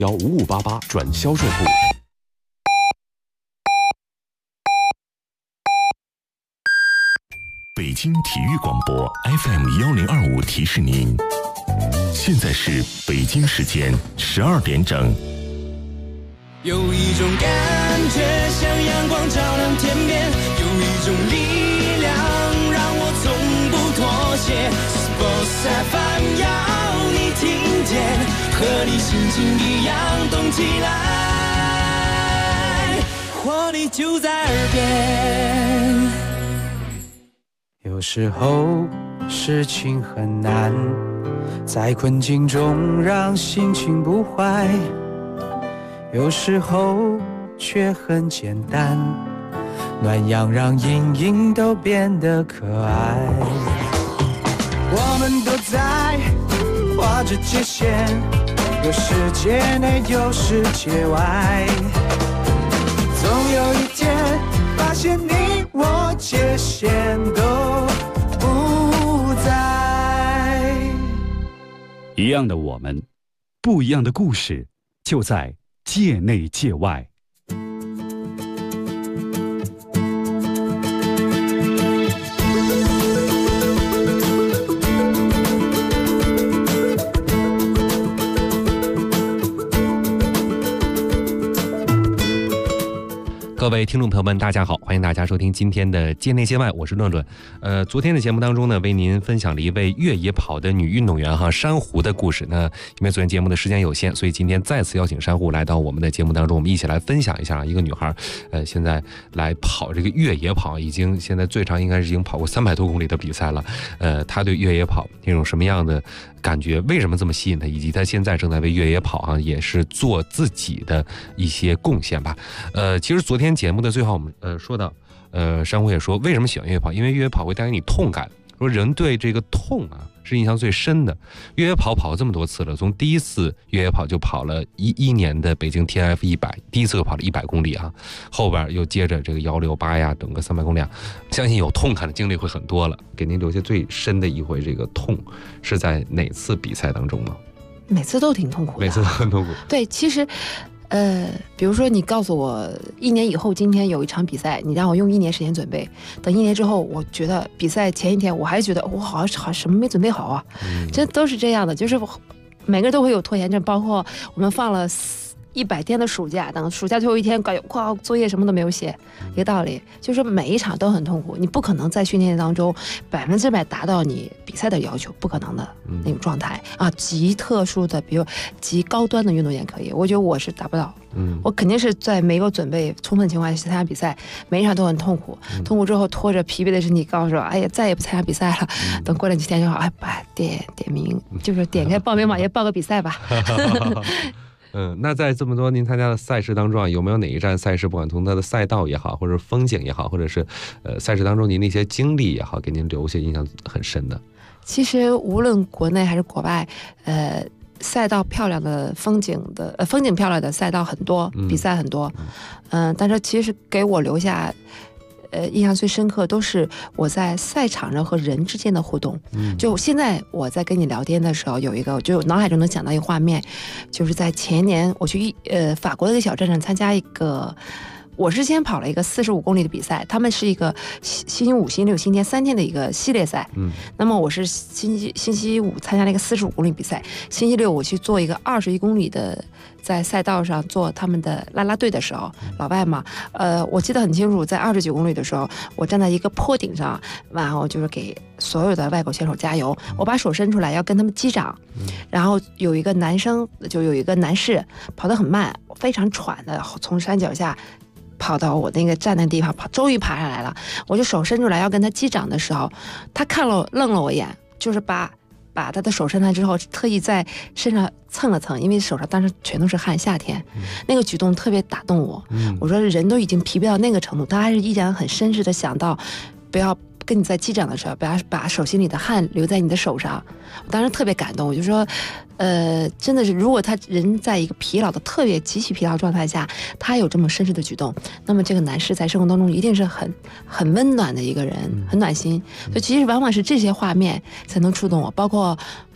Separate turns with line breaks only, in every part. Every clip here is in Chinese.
5588转销售部。
北京体育广播 FM1025提示您，现在是北京时间12点整。
有一种感觉像阳光照亮天边，有一种力量让我从不妥协。Sports FM 要你听见，和你心情一样动起来，活力就在耳边。
有时候事情很难，在困境中让心情不坏，有时候却很简单，暖阳让阴影都变得可爱。我们都在画着界限，有世界内有世界外，总有一天发现你我界限都不在。
一样的我们，不一样的故事，就在界内界外。
各位听众朋友们，大家好，欢迎大家收听今天的界内界外，我是论论。昨天的节目当中呢，为您分享了一位越野跑的女运动员珊瑚的故事。那因为昨天节目的时间有限，所以今天再次邀请珊瑚来到我们的节目当中，我们一起来分享一下一个女孩，现在来跑这个越野跑，现在最长应该是已经跑过300多公里的比赛了。她对越野跑那种什么样的感觉，为什么这么吸引她，以及她现在正在为越野跑也是做自己的一些贡献吧。其实昨天节目的最后我们说到，珊瑚也说为什么喜欢越野跑，因为越野跑会带给你痛感，说人对这个痛是印象最深的。越野跑跑了这么多次了，从第一次越野跑就跑了11年的北京 TF100， 第一次就跑了100公里后边又接着这个168呀，整个300公里相信有痛感的经历会很多了。给您留下最深的一回这个痛是在哪次比赛当中呢？
每次都挺痛苦的，
每次都很痛苦。
对，其实比如说你告诉我1年以后今天有一场比赛，你让我用1年时间准备，等1年之后，我觉得比赛前一天我还是觉得我好像什么没准备好啊，这都是这样的，就是每个人都会有拖延症，包括我们放了100天的暑假，等暑假最后一天作业什么都没有写，一个道理，就是每一场都很痛苦，你不可能在训练当中100%达到你比赛的要求，不可能的那种状态极特殊的，比如极高端的运动员可以，我觉得我是达不到。我肯定是在没有准备充分情况下参加比赛，每一场都很痛苦，痛苦之后拖着疲惫的身体告诉我，哎呀，再也不参加比赛了。等过了几天就好，点名，就是点开报名网页报个比赛吧。
那在这么多您参加的赛事当中有没有哪一站赛事，不管从它的赛道也好，或者风景也好，或者是赛事当中您的一些经历也好，给您留下印象很深的？
其实无论国内还是国外，赛道漂亮的风景漂亮的赛道很多，比赛很多，但是其实给我留下印象最深刻都是我在赛场上和人之间的互动。就现在我在跟你聊天的时候，有一个就脑海中能想到一个画面，就是在前年我去法国的一个小镇上参加一个。我是先跑了一个45公里的比赛，他们是一个星期五、星期六、星期天3天的一个系列赛。那么我是星期五参加了一个45公里比赛，星期六我去做一个21公里的，在赛道上做他们的啦啦队的时候，老外嘛，我记得很清楚，在29公里的时候，我站在一个坡顶上，然后就是给所有的外国选手加油，我把手伸出来要跟他们击掌，然后有一个男士跑得很慢，非常喘的从山脚下跑到我那个站的地方，终于爬上来了。我就手伸出来要跟他击掌的时候，他愣了我一眼，就是把他的手伸来之后，特意在身上蹭了蹭，因为手上当时全都是汗，夏天，那个举动特别打动我。我说人都已经疲惫到那个程度，他还是依然很绅士的想到，不要跟你在击掌的时候，不要把手心里的汗留在你的手上。我当时特别感动，我就说，真的是，如果他人在一个疲劳的特别极其疲劳状态下，他有这么绅士的举动，那么这个男士在生活当中一定是很温暖的一个人，很暖心。所以其实往往是这些画面才能触动我，包括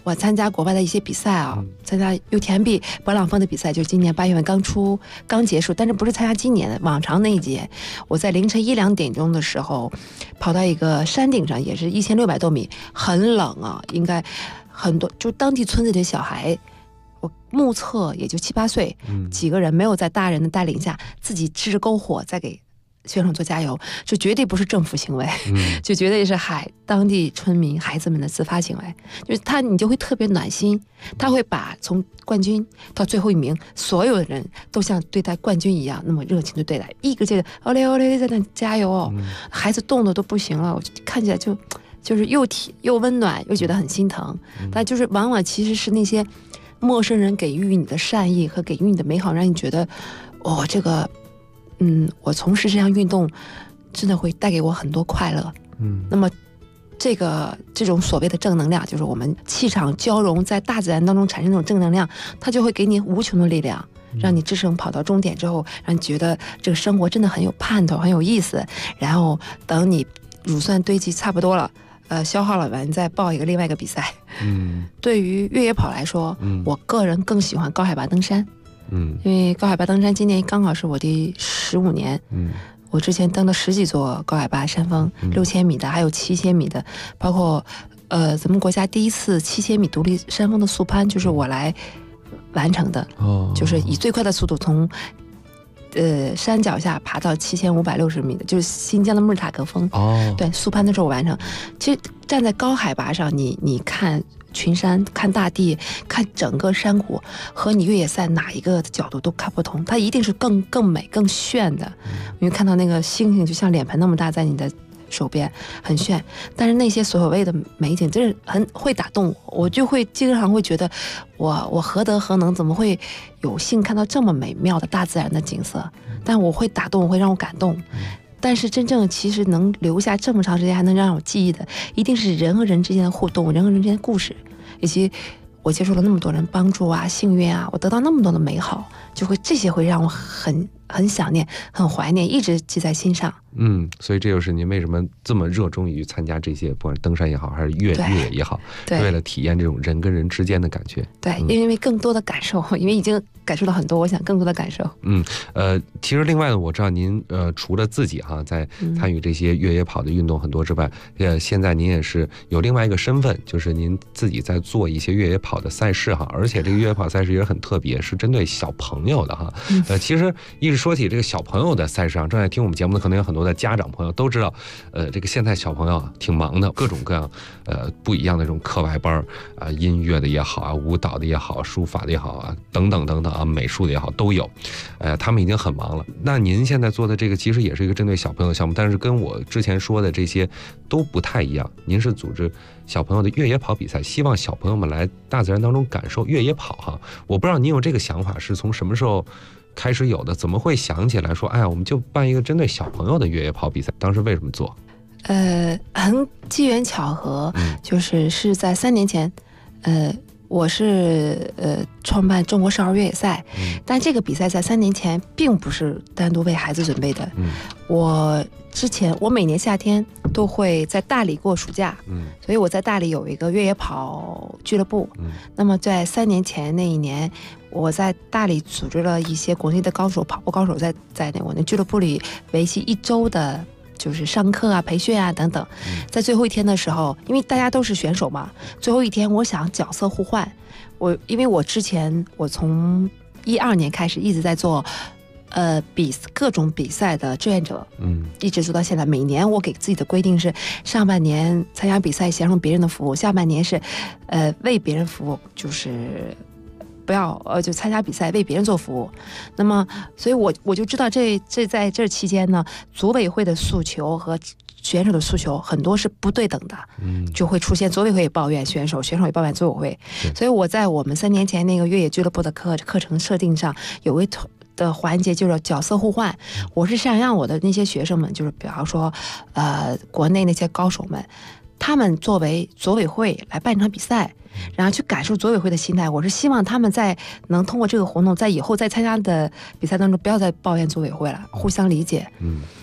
我参加国外的一些比赛啊，参加 UTMB 勃朗峰的比赛，就是今年8月份刚结束，但是不是参加今年的往常那一届。我在凌晨1、2点钟的时候，跑到一个山顶上，也是1600多米，很冷啊，应该很多就当地村子里的小孩。我目测也就7、8岁，几个人没有在大人的带领下，自己支着篝火在给选手做加油，这绝对不是政府行为，就绝对是当地村民孩子们的自发行为。就是你就会特别暖心，他会把从冠军到最后1名，所有的人都像对待冠军一样那么热情的对待，一个劲的奥嘞奥嘞在那加油哦，孩子冻得都不行了，我看起来就是又温暖又觉得很心疼。但就是往往其实是那些陌生人给予你的善意和给予你的美好，让你觉得这个我从事这项运动真的会带给我很多快乐。那么这种所谓的正能量，就是我们气场交融在大自然当中产生这种正能量，它就会给你无穷的力量，让你支撑跑到终点之后，让你觉得这个生活真的很有盼头，很有意思。然后等你乳酸堆积差不多了，消耗了完再报另外一个比赛。对于越野跑来说，我个人更喜欢高海拔登山。因为高海拔登山今年刚好是我的15年。我之前登了10几座高海拔山峰，6000米的，还有7000米的，包括咱们国家第一次7000米独立山峰的速攀，就是我来完成的。就是以最快的速度从山脚下爬到7560米的，就是新疆的木尔塔格峰。对，速攀的时候我完成。其实站在高海拔上，你看群山，看大地，看整个山谷，和你越野赛哪一个角度都看不同，它一定是更美更炫的。因为看到那个星星就像脸盆那么大在你的手边，很炫。但是那些所谓的美景真是很会打动我，我就会经常会觉得我何德何能，怎么会有幸看到这么美妙的大自然的景色？但我会打动，我会让我感动。但是真正其实能留下这么长时间还能让我记忆的，一定是人和人之间的互动，人和人之间的故事，以及我接受了那么多人帮助啊，幸运啊，我得到那么多的美好，这些会让我很想念，很怀念，一直记在心上。
所以这就是您为什么这么热衷于参加这些，不管登山也好，还是越野也好，为了体验这种人跟人之间的感觉。对，
因为更多的感受，因为已经感受到很多，我想更多的感受。
其实另外呢，我知道您除了自己在参与这些越野跑的运动很多之外，现在您也是有另外一个身份，就是您自己在做一些越野跑的赛事而且这个越野跑赛事也很特别，是针对小朋友的其实一直说起这个小朋友的赛事正在听我们节目的可能有很多的家长朋友都知道，这个现在小朋友挺忙的，各种各样不一样的这种课外班音乐的也好舞蹈的也好，书法的也好等等等等美术的也好都有，他们已经很忙了。那您现在做的这个其实也是一个针对小朋友的项目，但是跟我之前说的这些都不太一样。您是组织小朋友的越野跑比赛，希望小朋友们来大自然当中感受越野跑我不知道您有这个想法是从什么时候开始有的？怎么会想起来说我们就办一个针对小朋友的越野跑比赛？当时为什么做？
很机缘巧合，是在3年前，我是创办中国少儿越野赛，但这个比赛在3年前并不是单独为孩子准备的。我每年夏天都会在大理过暑假，所以我在大理有一个越野跑俱乐部。那么在3年前那一年，我在大理组织了一些国内的跑步高手在我那俱乐部里为期1周的。就是上课培训等等，在最后一天的时候，因为大家都是选手嘛，最后一天我想角色互换。因为我从12年开始一直在做各种比赛的志愿者，一直做到现在。每年我给自己的规定是，上半年参加比赛享受别人的服务，下半年是为别人服务，就是不要就参加比赛为别人做服务。那么所以我就知道在这期间呢，组委会的诉求和选手的诉求很多是不对等的，就会出现组委会也抱怨选手也抱怨组委会。所以我在我们3年前那个越野俱乐部的课程设定上有一的环节，就是角色互换。我是想让我的那些学生们，就是比方说国内那些高手们，他们作为组委会来办一场比赛，然后去感受组委会的心态。我是希望他们能通过这个活动，在以后再参加的比赛当中不要再抱怨组委会了，互相理解。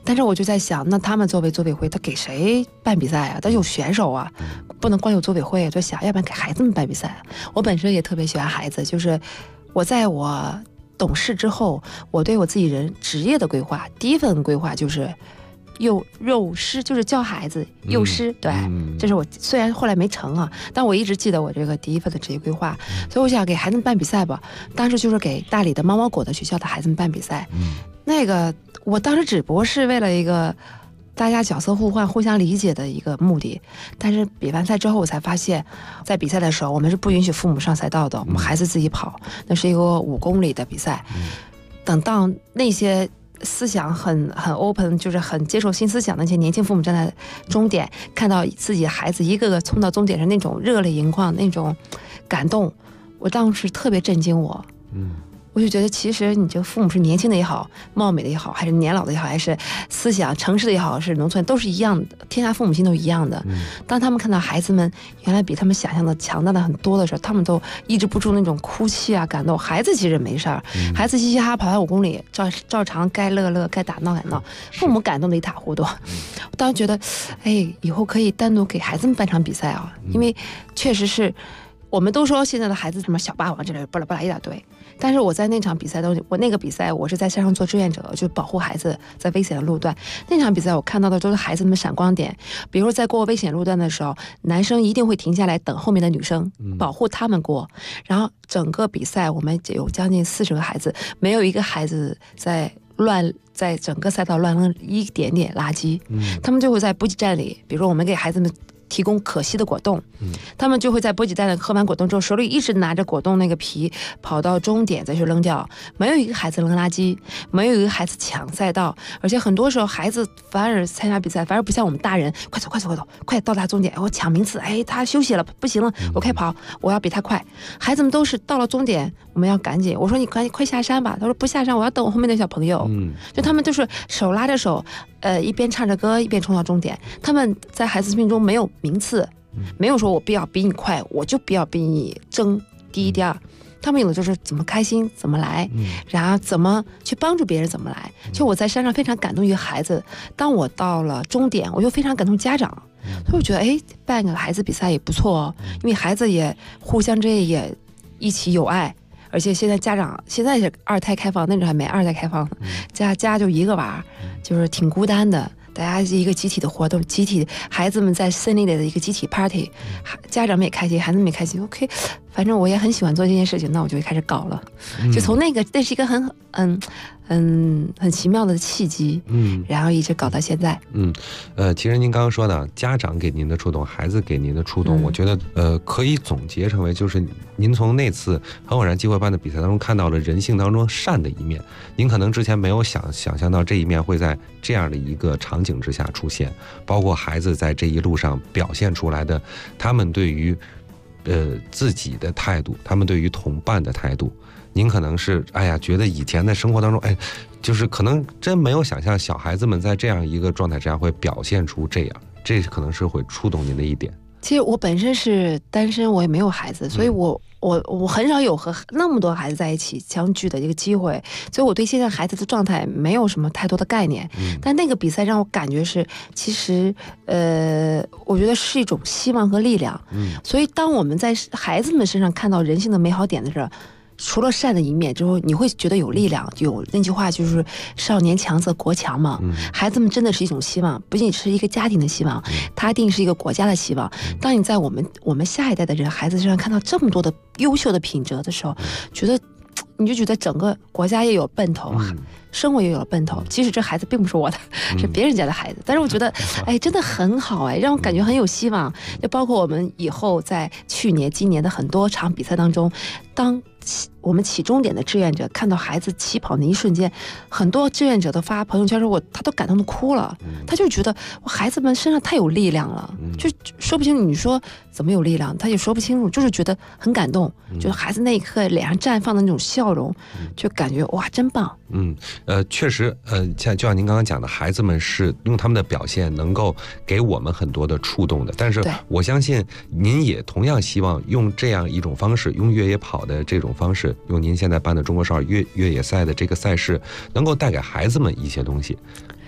但是我就在想，那他们作为组委会，他给谁办比赛啊？他有选手啊，不能光有组委会。就想，要不然给孩子们办比赛。我本身也特别喜欢孩子，就是我在我懂事之后，我对我自己职业的规划，第一份规划就是幼师，就是教孩子幼师。对，这是我虽然后来没成啊，但我一直记得我这个第一份的职业规划。所以我想给孩子们办比赛吧，当时就是给大理的猫猫果的学校的孩子们办比赛。那个我当时只不过是为了一个大家角色互换、互相理解的一个目的，但是比完赛之后，我才发现，在比赛的时候，我们是不允许父母上赛道的，我们孩子自己跑。那是一个5公里的比赛。等到那些思想很 open， 就是很接受新思想的那些年轻父母站在终点，看到自己的孩子一个个冲到终点上，那种热泪盈眶，那种感动，我当时特别震惊我。我就觉得，其实你这个父母是年轻的也好，貌美的也好，还是年老的也好，还是思想城市的也好，是农村，都是一样的，天下父母心都一样的。当他们看到孩子们原来比他们想象的强大的很多的时候，他们都抑制不住那种哭泣啊、感动。孩子其实没事儿，孩子嘻嘻哈哈跑完5公里，照常该乐，该打闹，父母感动的一塌糊涂。我当时觉得，以后可以单独给孩子们办场比赛啊，因为确实是。我们都说现在的孩子什么小霸王之类的，巴拉巴拉一大堆。但是我在那场比赛中，我那个比赛我是在山上做志愿者，就保护孩子在危险的路段。那场比赛我看到的都是孩子们闪光点，比如说在过危险路段的时候，男生一定会停下来等后面的女生，保护他们过。然后整个比赛我们有将近40个孩子，没有一个孩子在整个赛道乱扔一点点垃圾。他们就会在补给站里，比如说我们给孩子们提供可吸的果冻，他们就会在补给站里喝完果冻之后，手里一直拿着果冻那个皮，跑到终点再去扔掉。没有一个孩子扔垃圾，没有一个孩子抢赛道，而且很多时候孩子反而参加比赛，反而不像我们大人，快走，快到达终点，我抢名次，他休息了，不行了，我快跑，我要比他快。孩子们都是到了终点，我们要赶紧，我说你快下山吧，他说不下山，我要等我后面的小朋友。就他们就是手拉着手，一边唱着歌一边冲到终点。他们在孩子生命中没有名次，没有说我必要比你快，我就必要比你争第一第二。他们有的就是怎么开心怎么来，然后怎么去帮助别人怎么来。就我在山上非常感动于孩子，当我到了终点，我又非常感动家长。所以我觉得办个孩子比赛也不错哦，因为孩子也互相之间也一起有爱。而且现在家长现在是2胎开放，那阵还没2胎开放呢，家就一个娃，就是挺孤单的。大家一个集体的活动，孩子们在森林里的一个集体 party， 家长们也开心，孩子们也开心。OK， 反正我也很喜欢做这件事情，那我就开始搞了。就从那是一个很奇妙的契机，然后一直搞到现在。
其实您刚刚说的家长给您的触动，孩子给您的触动，我觉得可以总结成为就是您从那次很偶然机会办的比赛当中看到了人性当中善的一面。您可能之前没有想象到这一面会在这样的一个场景之下出现，包括孩子在这一路上表现出来的他们对于自己的态度，他们对于同伴的态度。您可能是觉得以前的生活当中就是可能真没有想象小孩子们在这样一个状态之下会表现出这样，这可能是会触动您的一点。
其实我本身是单身，我也没有孩子，所以我很少有和那么多孩子在一起相聚的一个机会，所以我对现在孩子的状态没有什么太多的概念。但那个比赛让我感觉是，其实我觉得是一种希望和力量。所以当我们在孩子们身上看到人性的美好点的时候，除了善的一面之后，你会觉得有力量。有那句话就是少年强则国强嘛，孩子们真的是一种希望，不仅是一个家庭的希望，它一定是一个国家的希望。当你在我们下一代的人孩子身上看到这么多的优秀的品质的时候，你就觉得整个国家也有奔头，生活也有了奔头。即使这孩子并不是我的，是别人家的孩子，但是我觉得真的很好，让我感觉很有希望。就包括我们以后在去年今年的很多场比赛当中，当我们起终点的志愿者看到孩子起跑那一瞬间，很多志愿者都发朋友圈说他都感动的哭了。他就觉得孩子们身上太有力量了，就说不清楚，你说怎么有力量他也说不清楚，就是觉得很感动。就是孩子那一刻脸上绽放的那种笑容，就感觉哇真棒。
确实就像您刚刚讲的，孩子们是用他们的表现能够给我们很多的触动的，但是我相信您也同样希望用这样一种方式，用越野跑的这种方式，用您现在办的中国少儿越野赛的这个赛事，能够带给孩子们一些东西。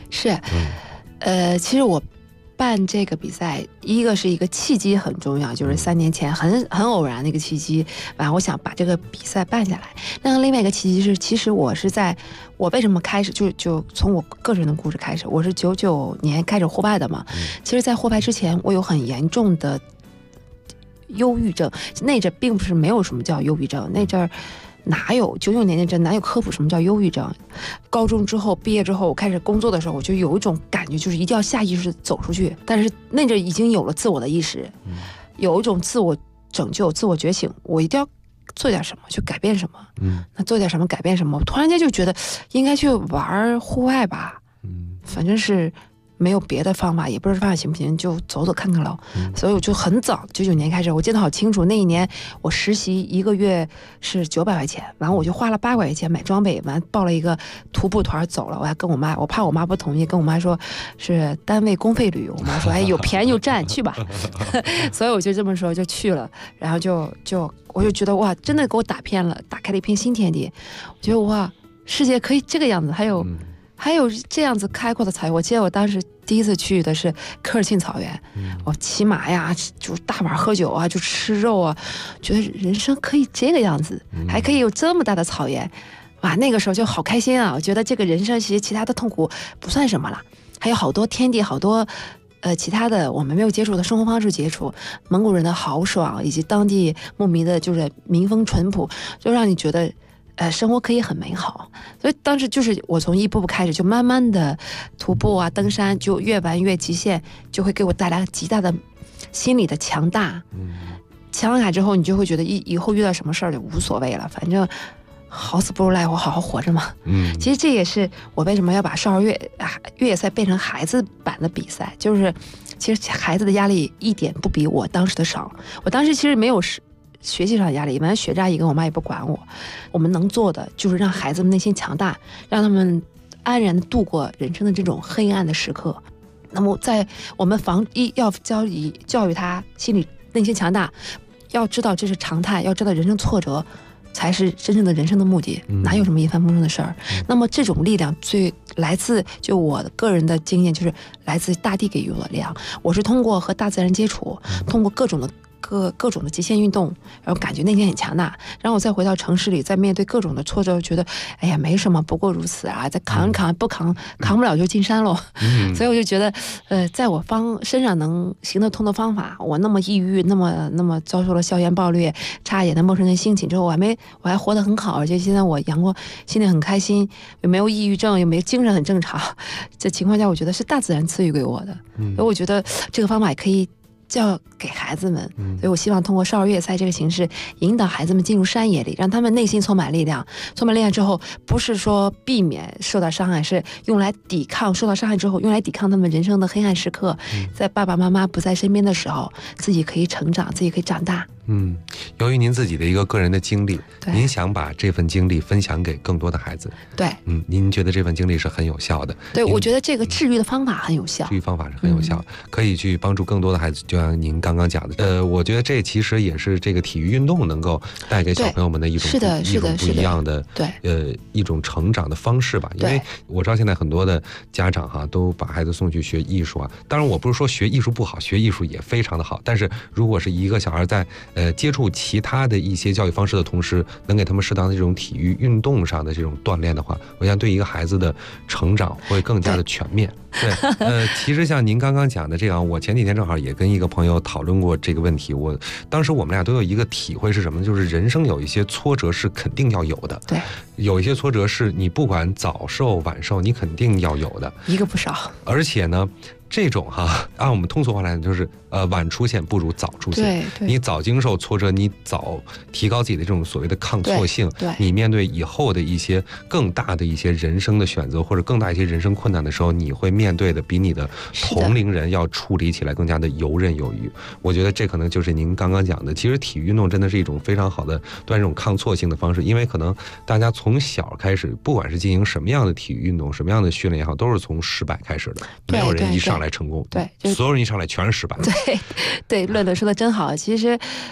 是，其实我办这个比赛，一个是一个契机很重要，就是3年前很偶然的一个契机，然后我想把这个比赛办下来。那另外一个契机是，其实我为什么开始就从我个人的故事开始，我是99年开始户外的嘛。其实，在户外之前，我有很严重的忧郁症，那阵并不是没有什么叫忧郁症，那阵儿。哪有99年那阵哪有科普什么叫忧郁症？高中之后毕业之后，我开始工作的时候，我就有一种感觉，就是一定要下意识走出去。但是那阵已经有了自我的意识，有一种自我拯救、自我觉醒，我一定要做点什么，去改变什么。那做点什么，改变什么？我突然间就觉得应该去玩户外吧。反正是。没有别的方法，也不知道方法行不行，就走走看看喽。所以我就很早99年开始，我记得好清楚，那一年我实习1个月是900块钱，然后我就花了800块钱买装备，完报了一个徒步团走了。我还跟我妈，我怕我妈不同意，跟我妈说是单位公费旅游。我妈说，哎，有便宜就占，去吧。所以我就这么说就去了，然后我就觉得哇，真的给我打开了一片新天地。我觉得哇，世界可以这个样子，还有这样子开阔的草原。我记得我当时第一次去的是科尔沁草原，我骑马呀，就大碗喝酒啊，就吃肉啊，觉得人生可以这个样子，还可以有这么大的草原，哇，那个时候就好开心啊！我觉得这个人生其实其他的痛苦不算什么了，还有好多天地，好多其他的我们没有接触的生活方式接触，蒙古人的豪爽以及当地牧民的就是民风淳朴，就让你觉得。生活可以很美好，所以当时就是我从一步步开始，就慢慢的徒步啊、登山，就越玩越极限，就会给我带来极大的心理的强大。强大之后，你就会觉得以后遇到什么事儿就无所谓了，反正好死不如赖活，好好活着嘛。其实这也是我为什么要把少儿越野赛变成孩子版的比赛，就是其实孩子的压力一点不比我当时的少。我当时其实没有学习上的压力，反正学渣一个，我妈也不管我。我们能做的就是让孩子们内心强大，让他们安然的度过人生的这种黑暗的时刻。那么在我们要教育他心理内心强大，要知道这是常态，要知道人生挫折才是真正的人生的目的，哪有什么一帆风顺的事儿？那么这种力量最来自就我个人的经验，就是来自大地给予我的力量。我是通过和大自然接触，通过各种的极限运动，然后感觉内心很强大，然后我再回到城市里，再面对各种的挫折，觉得哎呀没什么，不过如此啊，再扛不了就进山喽。所以我就觉得，在我身上能行得通的方法，我那么抑郁，那么遭受了校园暴力，差一点的陌生人性侵之后，我还活得很好，而且现在我阳光，心里很开心，也没有抑郁症，也没有精神很正常。这情况下，我觉得是大自然赐予给我的，所以我觉得这个方法也可以。教给孩子们，所以我希望通过少儿越野赛这个形式，引导孩子们进入山野里，让他们内心充满力量。充满力量之后，不是说避免受到伤害，是用来抵抗受到伤害之后，用来抵抗他们人生的黑暗时刻。在爸爸妈妈不在身边的时候，自己可以成长，自己可以长大。
由于您自己的一个个人的经历，您想把这份经历分享给更多的孩子。对，您觉得这份经历是很有效的。对，我觉得这个治愈的方法很有效，治愈方法是很有效，可以去帮助更多的孩子。就像您刚刚讲的，我觉得这其实也是这个体育运动能够带给小朋友们的一种不一样的一种成长的方式吧。因为我知道现在很多的家长都把孩子送去学艺术啊。当然，我不是说学艺术不好，学艺术也非常的好。但是如果是一个小孩在接触其他的一些教育方式的同时，能给他们适当的这种体育运动上的这种锻炼的话，我想对一个孩子的成长会更加的全面。对，其实像您刚刚讲的这样，我前几天正好也跟一个朋友讨论过这个问题。当时我们俩都有一个体会是什么呢？就是人生有一些挫折是肯定要有的，对，有一些挫折是你不管早受晚受，你肯定要有的，一个不少。而且呢，这种按我们通俗话来讲，就是晚出现不如早出现。你早经受挫折，你早提高自己的这种所谓的抗挫性，你面对以后的一些更大的一些人生的选择，或者更大一些人生困难的时候，你会面对的比你的同龄人要处理起来更加的游刃有余。我觉得这可能就是您刚刚讲的，其实体育运动真的是一种非常好的锻炼这种抗挫性的方式。因为可能大家从小开始，不管是进行什么样的体育运动，什么样的训练也好，都是从失败开始的，没有人一上来成功，所有人一上来全是失败。对，论说的真好。其实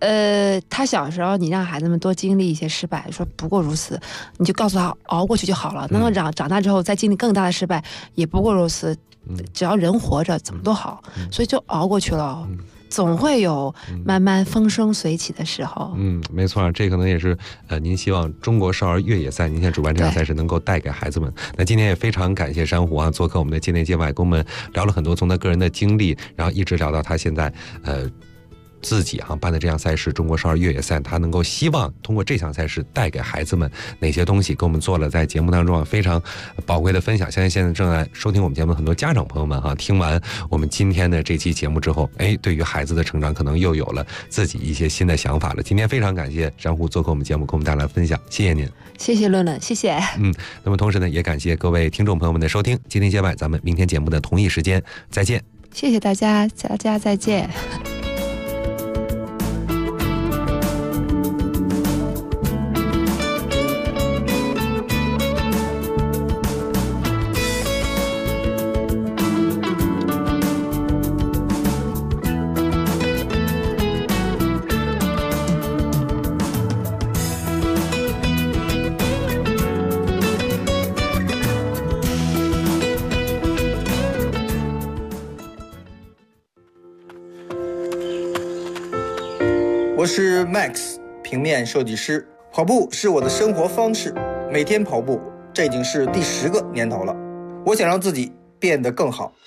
他小时候你让孩子们多经历一些失败，说不过如此，你就告诉他熬过去就好了。那么长大之后再经历更大的失败，也不过如此，只要人活着怎么都好，所以就熬过去了。总会有慢慢风生水起的时候。
没错，这可能也是您希望中国少儿越野赛，您现在主办这项赛事能够带给孩子们。那今天也非常感谢珊瑚啊，做客我们的界内界外，跟我们聊了很多，从他个人的经历，然后一直聊到他现在自己办的这项赛事中国少儿越野赛，他能够希望通过这项赛事带给孩子们哪些东西，跟我们做了在节目当中非常宝贵的分享。相信现在正在收听我们节目的很多家长朋友们听完我们今天的这期节目之后，对于孩子的成长可能又有了自己一些新的想法了。今天非常感谢珊瑚做客我们节目，跟我们带来分享，谢谢您。
谢谢乐乐，谢谢。
那么同时呢，也感谢各位听众朋友们的收听，界内界外，咱们明天节目的同一时间再见。
谢谢大家，大家再见。
我是 Max， 平面设计师。跑步是我的生活方式，每天跑步，这已经是第10个年头了。我想让自己变得更好。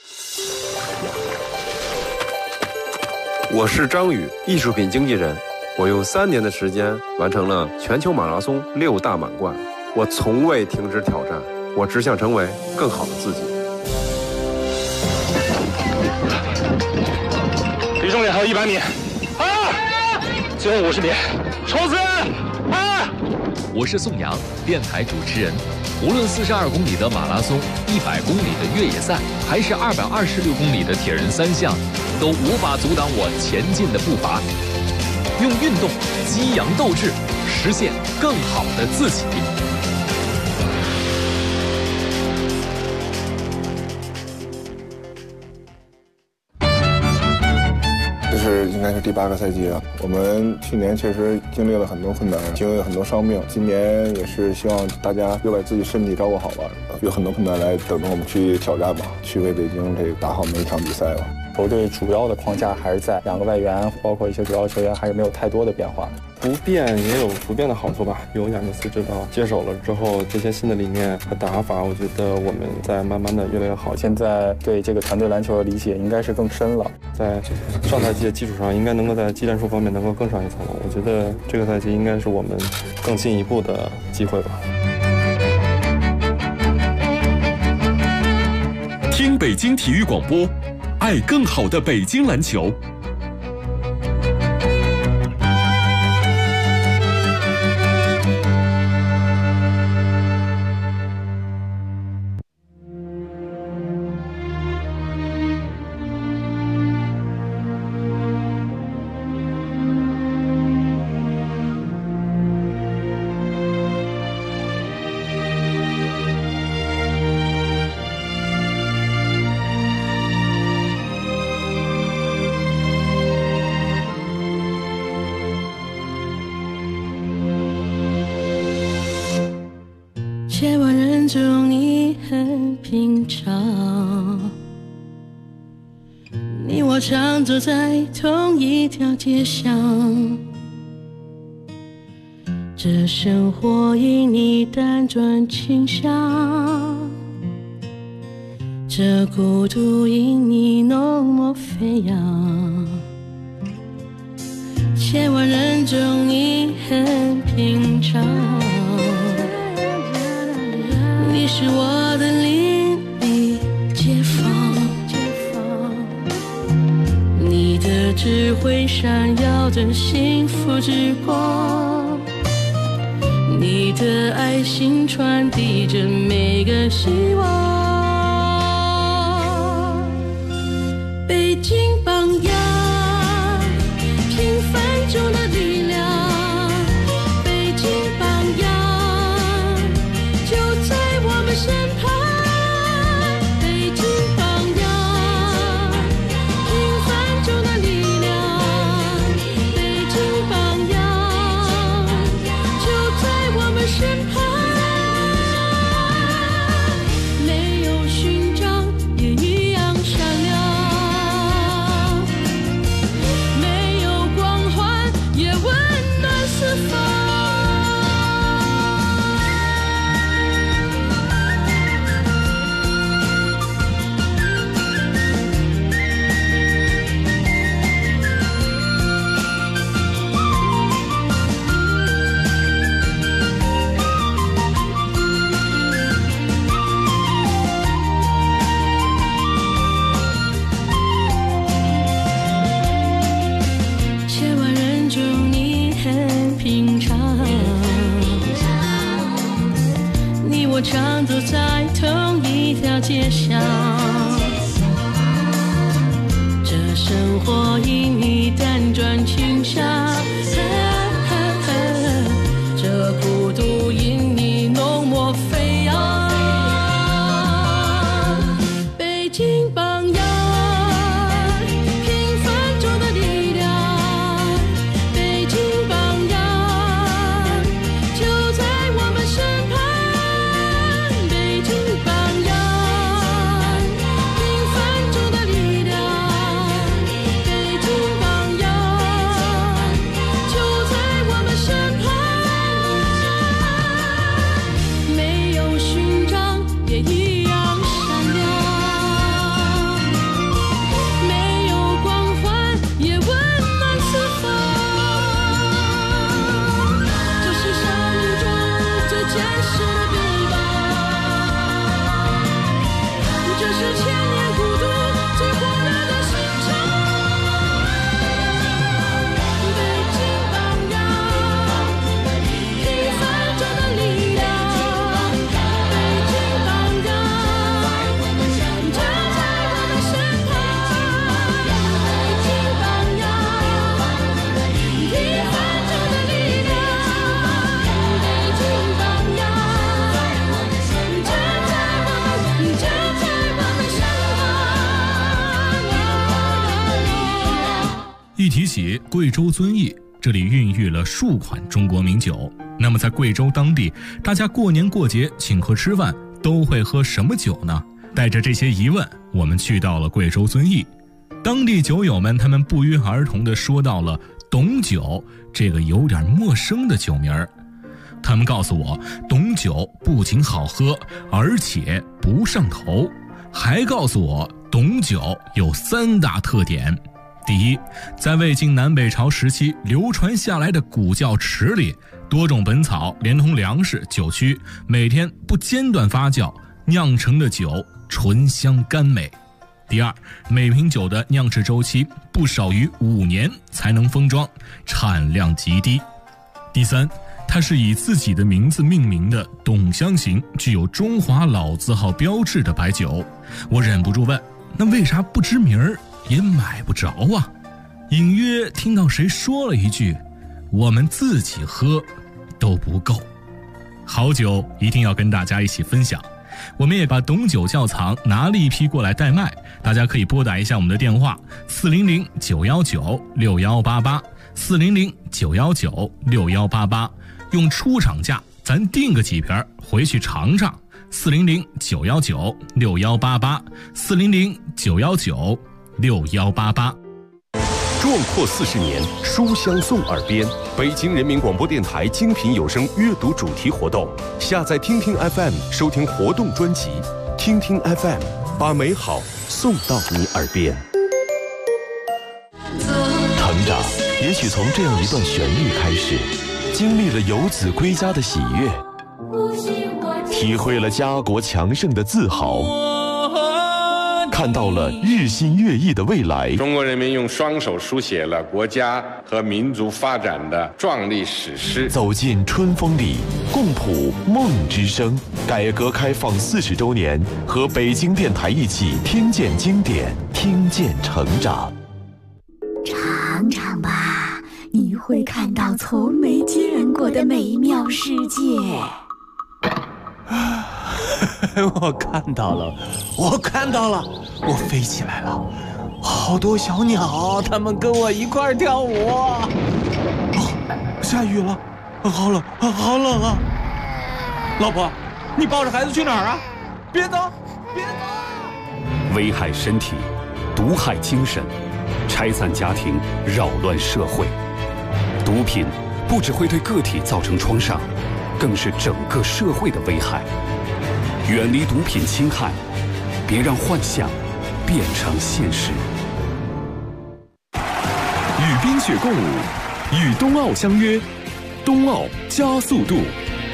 我是张宇，艺术品经纪人。我用3年的时间完成了全球马拉松6大满贯。我从未停止挑战，我只想成为更好的自己。
离终点还有100米。最后50米，冲刺！
我是宋阳，电台主持人。无论42公里的马拉松、100公里的越野赛，还是226公里的铁人3项，都无法阻挡我前进的步伐。用运动激扬斗志，实现更好的自己。
应该是第8个赛季了。我们去年确实经历了很多困难，经历了很多伤病。今年也是希望大家又把自己身体照顾好吧，有很多困难来等着我们去挑战吧，去为北京这个打好每一场比赛吧。
球队主要的框架还是在2个外援，包括一些主要球员，还是没有太多的变化。
不变也有不变的好处吧。有亚尼斯指导接手了之后，这些新的理念和打法，我觉得我们在慢慢的越来越好。
现在对这个团队篮球的理解应该是更深了，
在上赛季的基础上，应该能够在技战术方面能够更上一层楼。我觉得这个赛季应该是我们更进一步的机会吧。
听北京体育广播，爱更好的北京篮球。
千万人中你很平常，你我常走在同一条街上，这生活因你单转倾向，这孤独因你浓墨飞扬。千万人中你很平常，你是我的邻里街坊，你的智慧闪耀着幸福之光，你的爱心传递着每个希望。北京榜样，平凡中的力量，北京榜样就在我们身旁。北京榜样，平凡中的力量，北京榜我常走在同一条街上，这生活因你辗转倾斜，这孤独因你浓墨飞扬。北京榜样，平凡中的力量，北京榜样，就在我们身旁。北京榜样，平凡中的力量，北京榜样，就在我们身旁。没有勋章也一样闪亮，没有光环也温暖四方。这是生命中最真实的臂膀，这是千年孤独最火热的心肠。北京榜样，平凡中的力量，北京榜样，就在我们身旁。北京榜样，平凡中的力量，北京榜样，就在我们身旁。
一提起贵州遵义，这里孕育了数款中国名酒。那么在贵州当地，大家过年过节请客吃饭都会喝什么酒呢？带着这些疑问，我们去到了贵州遵义。当地酒友们他们不约而同地说到了董酒这个有点陌生的酒名儿。他们告诉我，董酒不仅好喝，而且不上头，还告诉我董酒有3大特点。第一，在魏晋南北朝时期流传下来的古窖池里，多种本草连同粮食、酒曲，每天不间断发酵，酿成的酒醇香甘美。第二，每瓶酒的酿制周期不少于5年才能封装，产量极低。第三，它是以自己的名字命名的董香型，具有中华老字号标志的白酒。我忍不住问，那为啥不知名儿也买不着啊？隐约听到谁说了一句，我们自己喝都不够。好酒一定要跟大家一起分享，我们也把董酒窖藏拿了一批过来代卖，大家可以拨打一下我们的电话400-919-6188 400-919-6188，用出厂价咱订个几瓶回去尝尝。400-919-6188 400-919-6188。
壮阔40年，书香送耳边。北京人民广播电台精品有声阅读主题活动，下载听听 FM 收听活动专辑，听听 FM 把美好送到你耳边。成长也许从这样一段旋律开始，经历了游子归家的喜悦，体会了家国强盛的自豪，看到了日新月异的未来。
中国人民用双手书写了国家和民族发展的壮丽史诗。
走进春风里，共谱梦之声。改革开放40周年，和北京电台一起听见经典，听见成长。
尝尝吧，你会看到从没见过的美妙世界。
我看到了，我我飞起来了，好多小鸟，它们跟我一块跳舞。哦，下雨了，好冷，好冷啊！老婆，你抱着孩子去哪儿啊？别走，别走！
危害身体，毒害精神，拆散家庭，扰乱社会。毒品不只会对个体造成创伤，更是整个社会的危害。远离毒品侵害，别让幻想变成现实。
与冰雪共舞，与冬奥相约，冬奥加速度。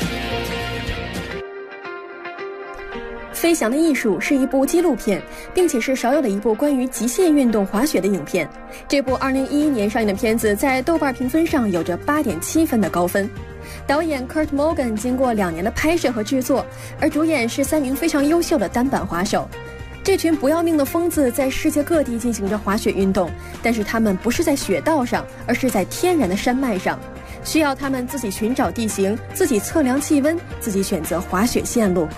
飞翔的艺术是一部纪录片，并且是少有的一部关于极限运动滑雪的影片。这部2011年上映的片子在豆瓣评分上有着8.7分的高分。 导演 Kurt Morgan 经过2年的拍摄和制作，而主演是3名非常优秀的单板滑手。这群不要命的疯子在世界各地进行着滑雪运动，但是他们不是在雪道上，而是在天然的山脉上，需要他们自己寻找地形，自己测量气温，自己选择滑雪线路。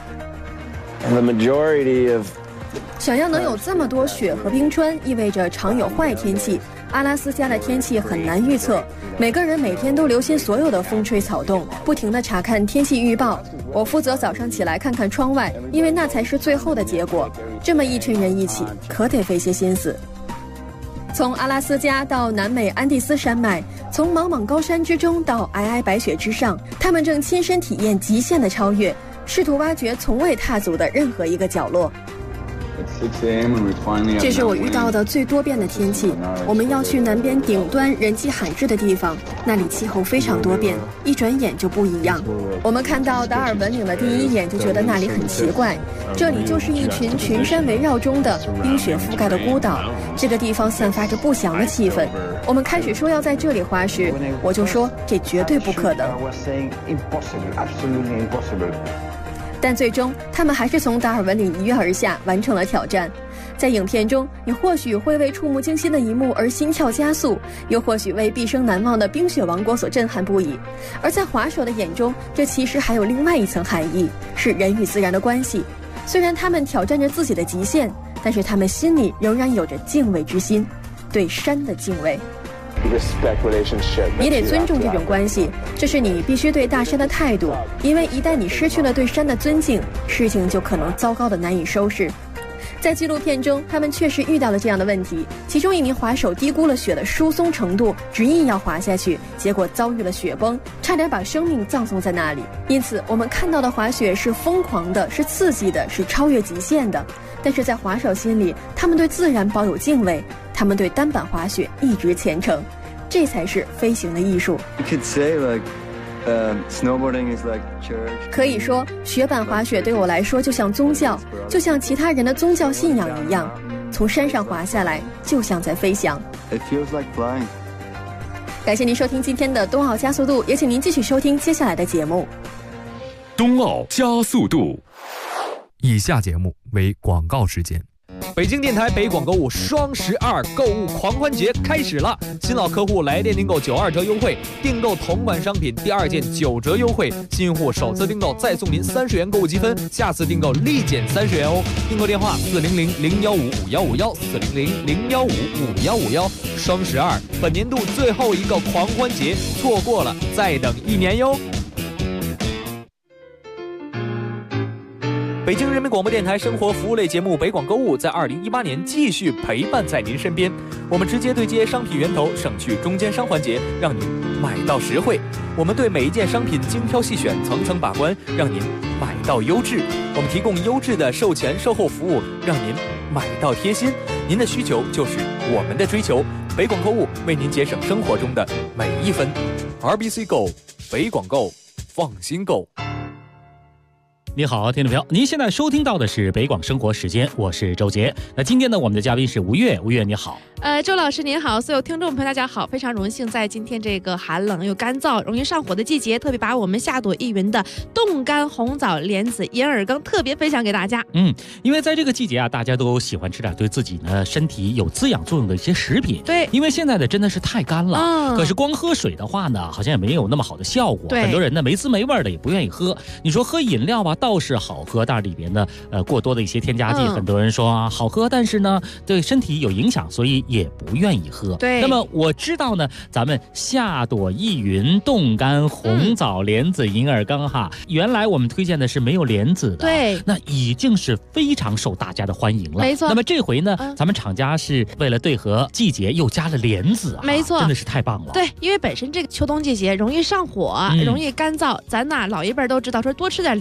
想要能有这么多雪和冰川，意味着常有坏天气。阿拉斯加的天气很难预测，每个人每天都留心所有的风吹草动，不停地查看天气预报。我负责早上起来看看窗外，因为那才是最后的结果。这么一群人一起，可得费些心思。从阿拉斯加到南美安第斯山脉，从莽莽高山之中到皑皑白雪之上，他们正亲身体验极限的超越，试图挖掘从未踏足的任何一个角落。这是我遇到的最多变的天气。我们要去南边顶端人迹罕至的地方，那里气候非常多变，一转眼就不一样。我们看到达尔文岭的第一眼就觉得那里很奇怪，这里就是一群群山围绕中的冰雪覆盖的孤岛，这个地方散发着不祥的气氛。我们开始说要在这里滑时，我就说这绝对不可能。但最终他们还是从达尔文岭一跃而下，完成了挑战。在影片中，你或许会为触目惊心的一幕而心跳加速，又或许为毕生难忘的冰雪王国所震撼不已。而在滑手的眼中，这其实还有另外一层含义，是人与自然的关系。虽然他们挑战着自己的极限，但是他们心里仍然有着敬畏之心，对山的敬畏。你得尊重这种关系，这是你必须对大山的态度，因为一旦你失去了对山的尊敬，事情就可能糟糕的难以收拾。在纪录片中，他们确实遇到了这样的问题，其中一名滑手低估了雪的疏松程度，执意要滑下去，结果遭遇了雪崩，差点把生命葬送在那里。因此我们看到的滑雪是疯狂的，是刺激的，是超越极限的，但是在滑手心里，他们对自然保有敬畏，他们对单板滑雪一直虔诚，这才是飞行的艺术。可以说，雪板滑雪对我来说就像宗教，就像其他人的宗教信仰一样，从山上滑下来就像在飞翔。感谢您收听今天的冬奥加速度，也请您继续收听接下来的节目。
冬奥加速度。
以下节目为广告时间。
北京电台北广购物双12购物狂欢节开始了！新老客户来电订购92折优惠，订购同款商品第2件9折优惠，新用户首次订购再送您30元购物积分，下次订购立减30元哦！订购电话400-015-5151，400-015-5151，双12本年度最后一个狂欢节，错过了再等1年哟！北京人民广播电台生活服务类节目北广购物在2018年继续陪伴在您身边，我们直接对接商品源头，省去中间商环节，让您买到实惠。我们对每一件商品精挑细选，层层把关，让您买到优质。我们提供优质的售前售后服务，让您买到贴心。您的需求就是我们的追求，北广购物为您节省生活中的每一分。RBC Go， 北广购，放心购。
你好，听众朋友，您现在收听到的是北广生活时间，我是周杰。那今天呢，我们的嘉宾是吴越，吴越你好。
周老师您好，所有听众朋友大家好，非常荣幸在今天这个寒冷又干燥、容易上火的季节，特别把我们夏朵依云的冻干红枣莲子银耳羹特别分享给大家。
因为在这个季节啊，大家都喜欢吃点对自己呢身体有滋养作用的一些食品。
对，
因为现在的真的是太干了，可是光喝水的话呢，好像也没有那么好的效果。很多人呢没滋没味的也不愿意喝。你说喝饮料吧，倒是好喝，但是里边呢过多的一些添加剂，很多人说啊好喝，但是呢对身体有影响，所以也不愿意喝。
对，
那么我知道呢，咱们夏朵依云冻干红枣莲子银耳羹哈，原来我们推荐的是没有莲子的，
对，
那已经是非常受大家的欢迎了。
没错。
那么这回呢，咱们厂家是为了对合季节又加了莲子，
没错，
真的是太棒了。
对，因为本身这个秋冬季节容易上火，容易干燥，咱呐老一辈都知道说多吃点莲子对身体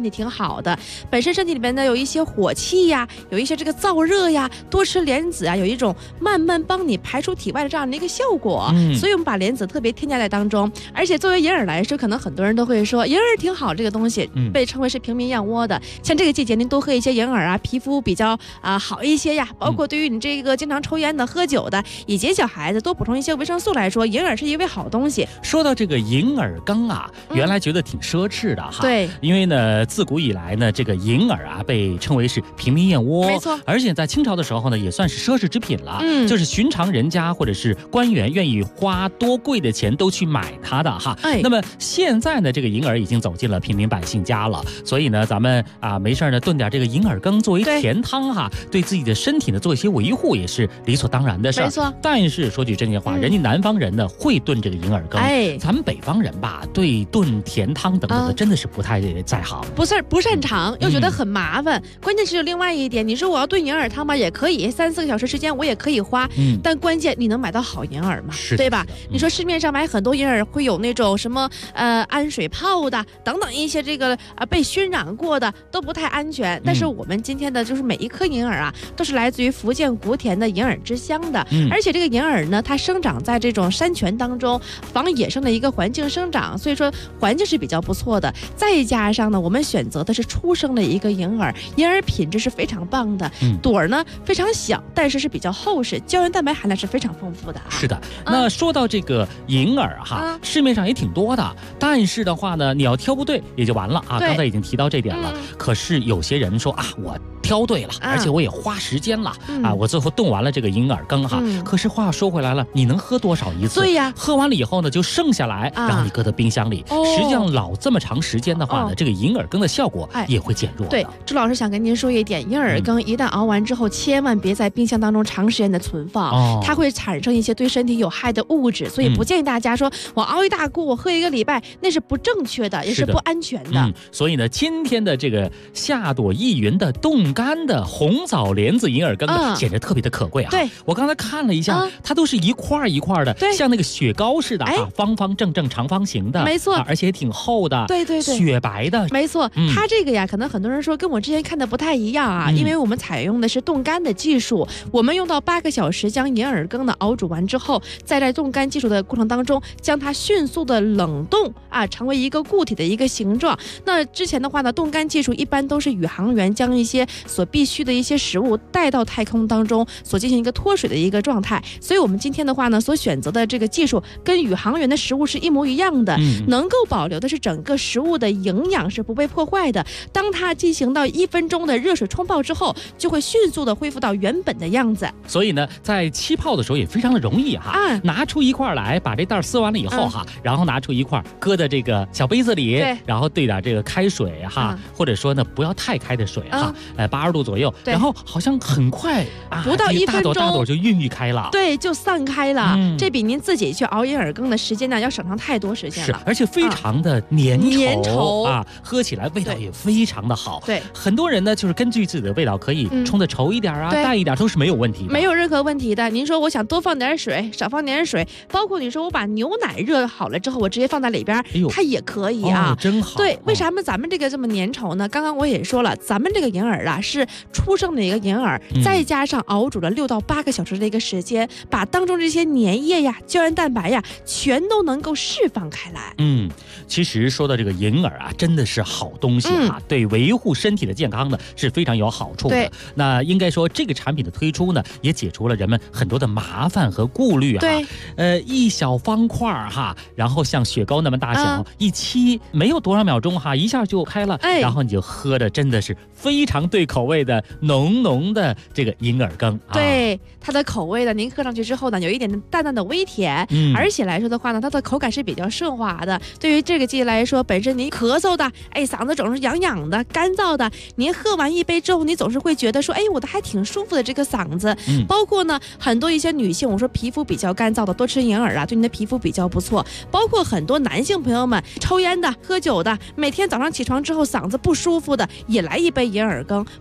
身体挺好的。本身身体里面呢有一些火气呀，有一些这个燥热呀，多吃莲子啊，有一种慢慢帮你排出体外的这样的一个效果。所以我们把莲子特别添加在当中。而且作为银耳来说，可能很多人都会说银耳挺好，这个东西被称为是平民燕窝的。像这个季节您多喝一些银耳啊，皮肤比较好一些呀。包括对于你这个经常抽烟的、喝酒的以及小孩子多补充一些维生素来说，银耳是一味好东西。
说到这个银耳羹啊，原来觉得挺奢侈的哈。
对，
因为呢，自古以来呢，这个银耳啊被称为是平民燕窝，
没错。
而且在清朝的时候呢，也算是奢侈之品了。就是寻常人家或者是官员愿意花多贵的钱都去买它的哈。那么现在呢，这个银耳已经走进了平民百姓家了，所以呢，咱们没事呢炖点这个银耳羹作为甜汤哈，对自己的身体呢做一些维护也是理所当然的事儿。
没错。
但是说句真心话，人家南方人呢会炖这个银耳羹，咱们北方人吧对炖甜汤等等的真的是不太在行，
不擅长，又觉得很麻烦。关键是有另外一点，你说我要炖银耳汤吧，也可以3-4个小时时间我也可以花，但关键你能买到好银耳吗？对吧？你说市面上买很多银耳会有那种什么氨水泡的等等一些这个被熏染过的都不太安全。但是我们今天的就是每一颗银耳啊，都是来自于福建莆田的银耳之乡的，而且这个银耳呢，它生长在这种山泉当中，防野生的一个环境生长，所以说环境是比较不错的。再加上呢，我们选择的是初生的一个银耳，银耳品质是非常棒的，朵儿呢非常小，但是比较厚实，胶原蛋白含量是非常丰富的。
是的，那说到这个银耳哈，市面上也挺多的，但是的话呢，你要挑不对也就完了啊。刚才已经提到这点了，可是有些人说我挑对了，而且我也花时间了我最后炖完了这个银耳羹哈。可是话说回来了，你能喝多少一次？
对呀，
喝完了以后呢，就剩下来，让你搁到冰箱里。实际上老这么长时间的话呢，这个银耳羹的效果也会减弱的。
对，朱老师想跟您说一点，银耳羹一旦熬完之后，千万别在冰箱当中长时间的存放，它会产生一些对身体有害的物质，所以不建议大家说我熬一大锅，我喝1个礼拜，那是不正确的，也是不安全的。
所以呢，今天的这个夏朵意云的冻干的红枣莲子银耳羹呢，简直特别的可贵啊！
对，
我刚才看了一下，它都是一块一块的，像那个雪糕似的方方正正长方形的，
没错，
而且也挺厚的，
对，
雪白的，
没错。它这个呀，可能很多人说跟我之前看的不太一样啊，因为我们采用的是冻干的技术，我们用到8个小时将银耳羹呢熬煮完之后，在冻干技术的过程当中，将它迅速的冷冻成为一个固体的一个形状。那之前的话呢，冻干技术一般都是宇航员将一些所必需的一些食物带到太空当中，所进行一个脱水的一个状态。所以我们今天的话呢，所选择的这个技术跟宇航员的食物是一模一样的，能够保留的是整个食物的营养是不被破坏的。当它进行到1分钟的热水冲泡之后，就会迅速的恢复到原本的样子。
所以呢，在沏泡的时候也非常的容易哈，拿出一块来，把这袋撕完了以后哈，然后拿出一块搁在这个小杯子里，然后兑点这个开水哈，或者说呢不要太开的水哈，80度左右，然后好像很快
不到1分钟，
大朵就孕育开了，
对，就散开了。这比您自己去熬银耳羹的时间呢要省上太多时间了，
而且非常的粘稠喝起来味道也非常的好。
对，
很多人呢就是根据自己的味道可以冲的稠一点淡一点都是没有问题的，
没有任何问题的。您说我想多放点水，少放点水，包括你说我把牛奶热好了之后，我直接放在里边，它也可以啊，
真好。
对，为啥咱们这个这么粘稠呢？刚刚我也说了，咱们这个银耳是初生的一个银耳，再加上熬煮了6到8个小时的一个时间，把当中这些粘液呀、胶原蛋白呀，全都能够释放开来。
其实说到这个银耳真的是好东西对维护身体的健康呢是非常有好处的。那应该说这个产品的推出呢，也解除了人们很多的麻烦和顾虑一小方块然后像雪糕那么大小，一沏没有多少秒钟一下就开了，然后你就喝的真的是非常对口味的浓浓的这个银耳羹。
对，它的口味呢，您喝上去之后呢，有一点淡淡的微甜，而且来说的话呢，它的口感是比较顺滑的。对于这个季节来说，本身您咳嗽的，嗓子总是痒痒的、干燥的，您喝完1杯之后，你总是会觉得说，我的还挺舒服的这个嗓子。包括呢，很多一些女性，我说皮肤比较干燥的，多吃银耳对你的皮肤比较不错。包括很多男性朋友们，抽烟的、喝酒的，每天早上起床之后嗓子不舒服的，也来1杯银耳羹。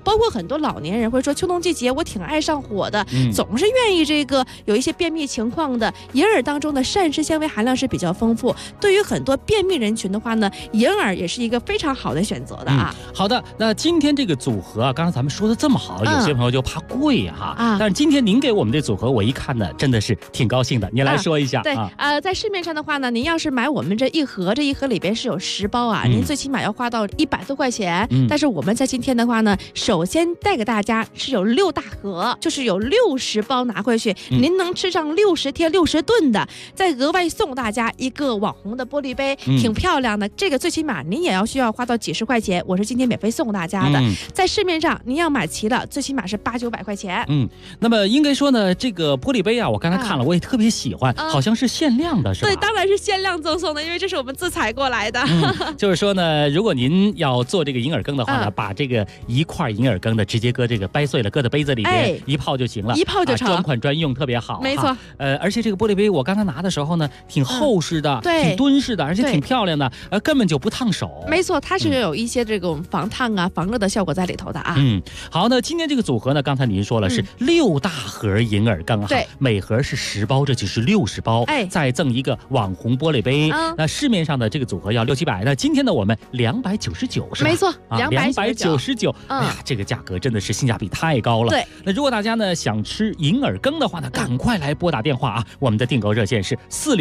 包括很多老年人会说，秋冬季节我挺爱上火的，总是愿意这个有一些便秘情况的。银耳当中的膳食纤维含量是比较丰富，对于很多便秘人群的话呢，银耳也是一个非常好的选择的啊。
好的，那今天这个组合啊，刚才咱们说的这么好，有些朋友就怕贵哈。但是今天您给我们这组合，我一看呢，真的是挺高兴的。您来说一下。
对在市面上的话呢，您要是买我们这一盒，这一盒里边是有10包啊，您最起码要花到100多块钱。但是我们在今天的话呢，首先带给大家是有6大盒，就是有60包拿回去，您能吃上60天60顿的。再额外送大家一个网红的玻璃杯，挺漂亮的。这个最起码您也需要花到几十块钱，我是今天免费送大家的。在市面上您要买齐了，最起码是800-900块钱。
那么应该说呢，这个玻璃杯啊，我刚才看了，我也特别喜欢，好像是限量的，是吧？
对，当然是限量赠送的，因为这是我们自采过来的。
就是说呢，如果您要做这个银耳羹的话呢，把这个一块银耳羹的直接搁这个掰碎了，搁在杯子里边一泡就行了，
一泡就成，
专款专用，特别好。
没错。
而且这个玻璃杯我刚才拿的时候呢，挺厚实的，挺敦实的，而且挺漂亮的，根本就不烫手。
没错，它是有一些这种防烫啊、防热的效果在里头的啊。
好，那今天这个组合呢，刚才您说了是6大盒银耳羹，
对，
每盒是10包，这就是60包，再赠一个网红玻璃杯。那市面上的这个组合要600-700，那今天呢我们299是吧？
没错，299。
哎呀，这个价格真的是性价比太高了。
对，
那如果大家呢想吃银耳羹的话呢，赶快来拨打电话啊！我们的订购热线是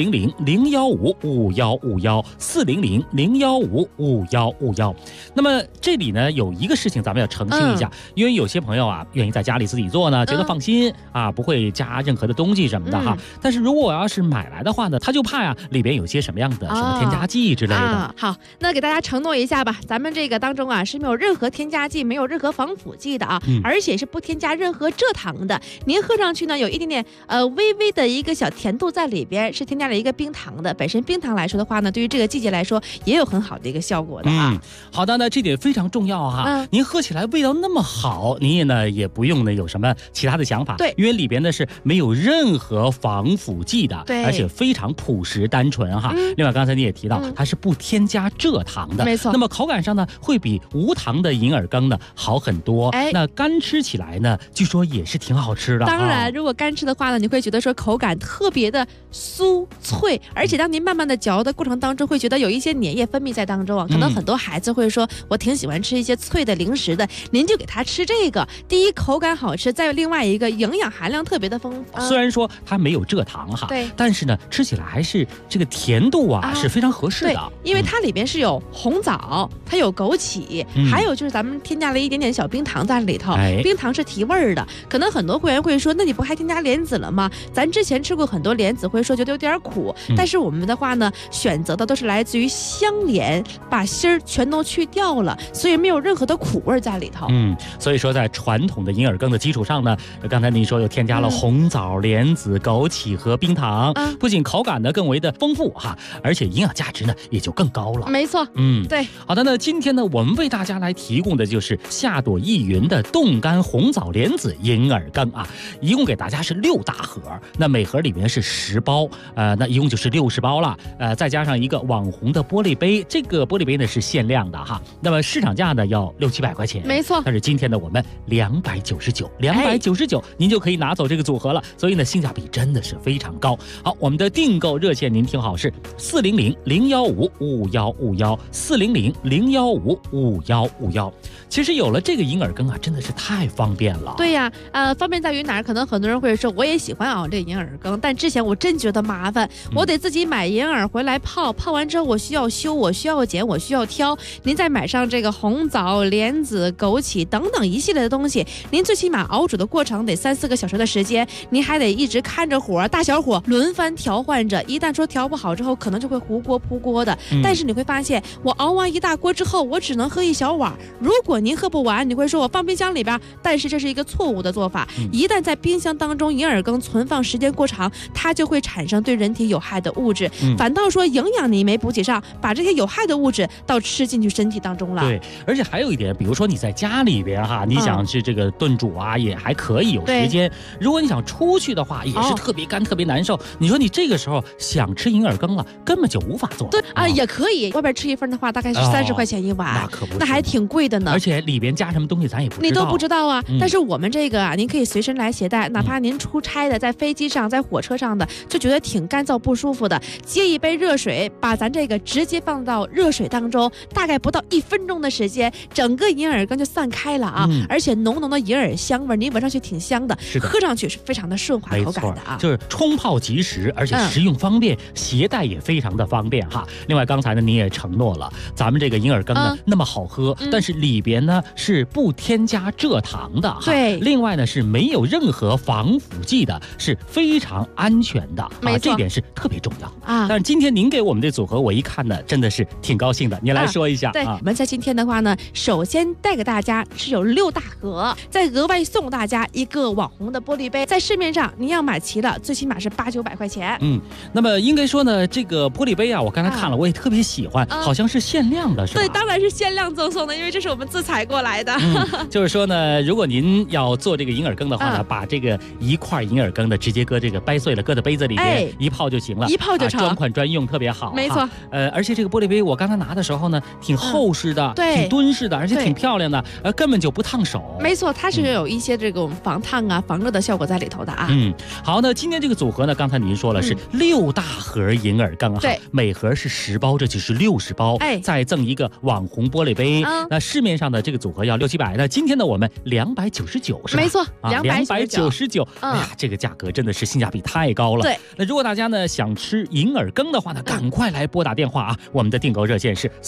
400-015-5151，400-015-5151。那么这里呢有一个事情咱们要澄清一下，因为有些朋友啊愿意在家里自己做呢，觉得放心啊，不会加任何的东西什么的哈。但是如果我要是买来的话呢，他就怕呀里边有些什么样的什么添加剂之类的。
好，那给大家承诺一下吧，咱们这个当中啊是没有任何添加剂，没有任何防腐剂的啊，而且是不添加任何蔗糖的。您喝上去呢有一点点微微的一个小甜度在里边，是添加了一个冰糖的。本身冰糖来说的话呢，对于这个季节来说也有很好的一个效果的啊。
好的，那这点非常重要哈。您喝起来味道那么好，您也不用呢有什么其他的想法。
对，
因为里边呢是没有任何防腐剂的，
对，
而且非常朴实单纯哈。另外刚才你也提到，它是不添加蔗糖的，
没错。
那么口感上呢会比无糖的银耳羹呢好很多。那干吃起来呢，据说也是挺好吃的。
当然，如果干吃的话呢，你会觉得说口感特别的酥脆，而且当您慢慢的嚼的过程当中，会觉得有一些粘液分泌在当中啊。可能很多孩子会说，我挺喜欢吃一些脆的零食的，您就给他吃这个。第一，口感好吃，再有另外一个营养含量特别的丰富。
虽然说它没有蔗糖哈，
对，
但是呢，吃起来还是这个甜度啊是非常合适的。
对，因为它里边是有红枣，它有枸杞，还有就是咱们添加了一点点小冰糖在里头。冰糖是提味儿的。可能很多会员会说，那你不还添加莲子了吗？咱之前吃过很多莲子，会说觉得有点苦，但是我们的话呢，选择的都是来自于香莲，把芯儿全都去掉了，所以没有任何的苦味在里头。
所以说在传统的银耳羹的基础上呢，刚才您说又添加了红枣、莲子、枸杞和冰糖，不仅口感呢更为的丰富哈，而且营养价值呢也就更高了。
没错，对。
好的，那今天呢，我们为大家来提供的就是夏朵意云的冻干红枣莲子银耳羹啊，一共给大家是6大盒，那每盒里面是10包，那一共就是60包了，再加上一个网红的玻璃杯，这个玻璃杯呢是限量的哈，那么市场价呢要600-700块钱，
没错。
但是今天呢我们299，您就可以拿走这个组合了，所以呢性价比真的是非常高。好，我们的订购热线您听好是400-015-5151，400-015-5151。其实有了这个银耳羹啊，真的是太方便了。
对呀，方便在于哪儿？可能很多人会说，我也喜欢熬这银耳羹，但之前我真觉得麻烦，我得自己买银耳回来泡，泡完之后我需要修，我需要剪，我需要挑。您再买上这个红枣、莲子、枸杞等等一系列的东西，您最起码熬煮的过程得3-4个小时的时间，您还得一直看着火，大小火轮番调换着。一旦说调不好之后，可能就会糊锅扑锅的。但是你会发现，我熬完一大锅之后，我只能喝一小碗。如果您喝不完，你会说我放冰箱里边，但是这是一个错误的做法。一旦在冰箱当中银耳羹存放时间过长，它就会产生对人体有害的物质，反倒说营养你没补给上，把这些有害的物质倒吃进去身体当中了。
对，而且还有一点，比如说你在家里边哈，你想是这个炖煮啊，也还可以有时间。如果你想出去的话，也是特别干、特别难受。你说你这个时候想吃银耳羹了，根本就无法做。
对啊，也可以。外边吃一份的话，大概是30块钱一碗，
那可不是，
那还挺贵的呢。
而且里边加加什么东西，咱也不知道。
你都不知道啊。但是我们这个啊，您可以随身来携带，哪怕您出差的，在飞机上、在火车上的，就觉得挺干燥不舒服的，接一杯热水，把咱这个直接放到热水当中，大概不到1分钟的时间，整个银耳羹就散开了啊，而且浓浓的银耳香味，你闻上去挺香的，喝上去是非常的顺滑口感的啊。
就是冲泡即食，而且食用方便，携带也非常的方便哈。另外刚才呢，您也承诺了，咱们这个银耳羹呢那么好喝，但是里边呢是不添加蔗糖的哈。
对，
另外呢是没有任何防腐剂的，是非常安全的啊，这点是特别重要啊。但是今天您给我们的组合，我一看呢，真的是挺高兴的。您来说一下。
对，我们在今天的话呢，首先带给大家是有6大盒，再额外送大家一个网红的玻璃杯，在市面上您要买齐了，最起码是800-900块钱。
那么应该说呢，这个玻璃杯啊，我刚才看了，我也特别喜欢，好像是限量的，是吧？
对，当然是限量赠送的，因为这是我们自采过来的。
就是说呢，如果您要做这个银耳羹的话呢，把这个一块银耳羹的直接搁这个掰碎了，搁在杯子里面一泡就行了，
一泡就成，
专款专用，特别好。
没错。
而且这个玻璃杯我刚才拿的时候呢，挺厚实的，挺敦实的，而且挺漂亮的，根本就不烫手。
没错，它是有一些这种防烫啊、防热的效果在里头的啊。
好，那今天这个组合呢，刚才您说了是6大盒银耳羹哈，每盒是10包，这就是60包，再赠一个网红玻璃杯。那市面上的这个组合要600-700，那今天呢我们299是吧？
没错
，299。哎呀，这个价格真的是性价比太高了。
对，
那如果大家呢想吃银耳羹的话呢，赶快来拨打电话啊！我们的订购热线是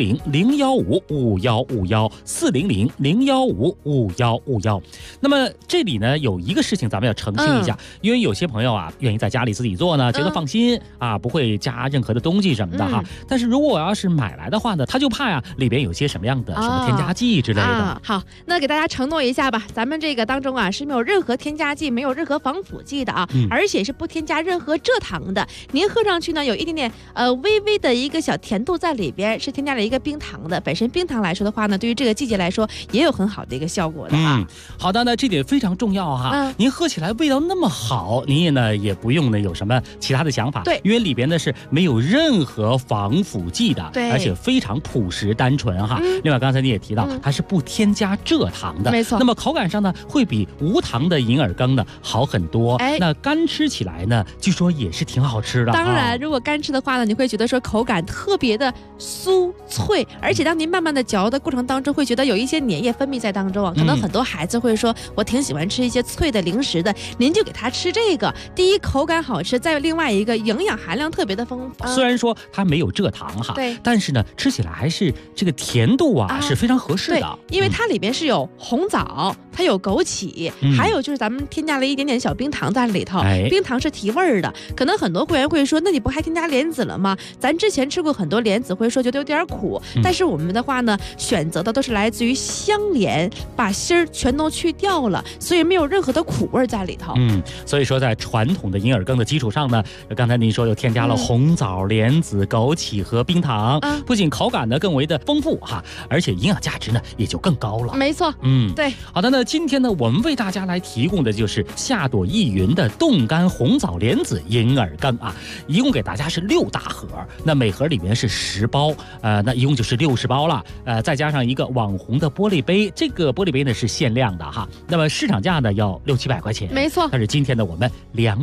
400-015-5151，400-015-5151。那么这里呢有一个事情咱们要澄清一下，因为有些朋友啊愿意在家里自己做呢，觉得放心啊，不会加任何的东西什么的哈。但是如果我要是买来的话呢，他就怕呀里边有些什么样的什么添加剂之类的。
好，那给大家承诺一下吧，咱们这个当中啊是没有任何添加剂，没有任何防腐剂的啊，而且是不添加任何蔗糖的。您喝上去呢有一点点微微的一个小甜度在里边，是添加了一个冰糖的。本身冰糖来说的话呢，对于这个季节来说也有很好的一个效果的啊。
好的，那这点非常重要哈。您喝起来味道那么好，您也呢也不用呢有什么其他的想法，
对，
因为里边呢是没有任何防腐剂的，
对，
而且非常朴实单纯哈。另外刚才你也提到，它是不添加蔗糖的，
没错。
那么口感上呢会比无糖的银耳羹呢好很多。那干吃起来呢，据说也是挺好吃的。
当然，如果干吃的话呢，你会觉得说口感特别的酥脆，而且当您慢慢的嚼的过程当中，会觉得有一些粘液分泌在当中啊。可能很多孩子会说，我挺喜欢吃一些脆的零食的，您就给他吃这个。第一，口感好吃，再另外一个营养含量特别的丰富。
虽然说它没有蔗糖哈，
对，
但是呢，吃起来还是这个甜度啊是非常合适的。
对，因为它里边是有红枣，它有枸杞，还有就是咱们添加了一点点小冰糖在里头。冰糖是提味儿的。可能很多会员会说，那你不还添加莲子了吗？咱之前吃过很多莲子，会说觉得有点苦，但是我们的话呢，选择的都是来自于香莲，把芯儿全都去掉了，所以没有任何的苦味在里头。
所以说在传统的银耳羹的基础上呢，刚才您说又添加了红枣、莲子、枸杞和冰糖，不仅口感呢更为的丰富哈，而且营养价值呢也就更高了。
没错，对。
好的，那今天呢，我们为大家来提供的就是夏朵意云的冻干红枣莲子银耳羹啊，一共给大家是6大盒，那每盒里面是10包，那一共就是60包了，再加上一个网红的玻璃杯，这个玻璃杯呢是限量的哈，那么市场价呢要600-700块钱，
没错。
但是今天呢我们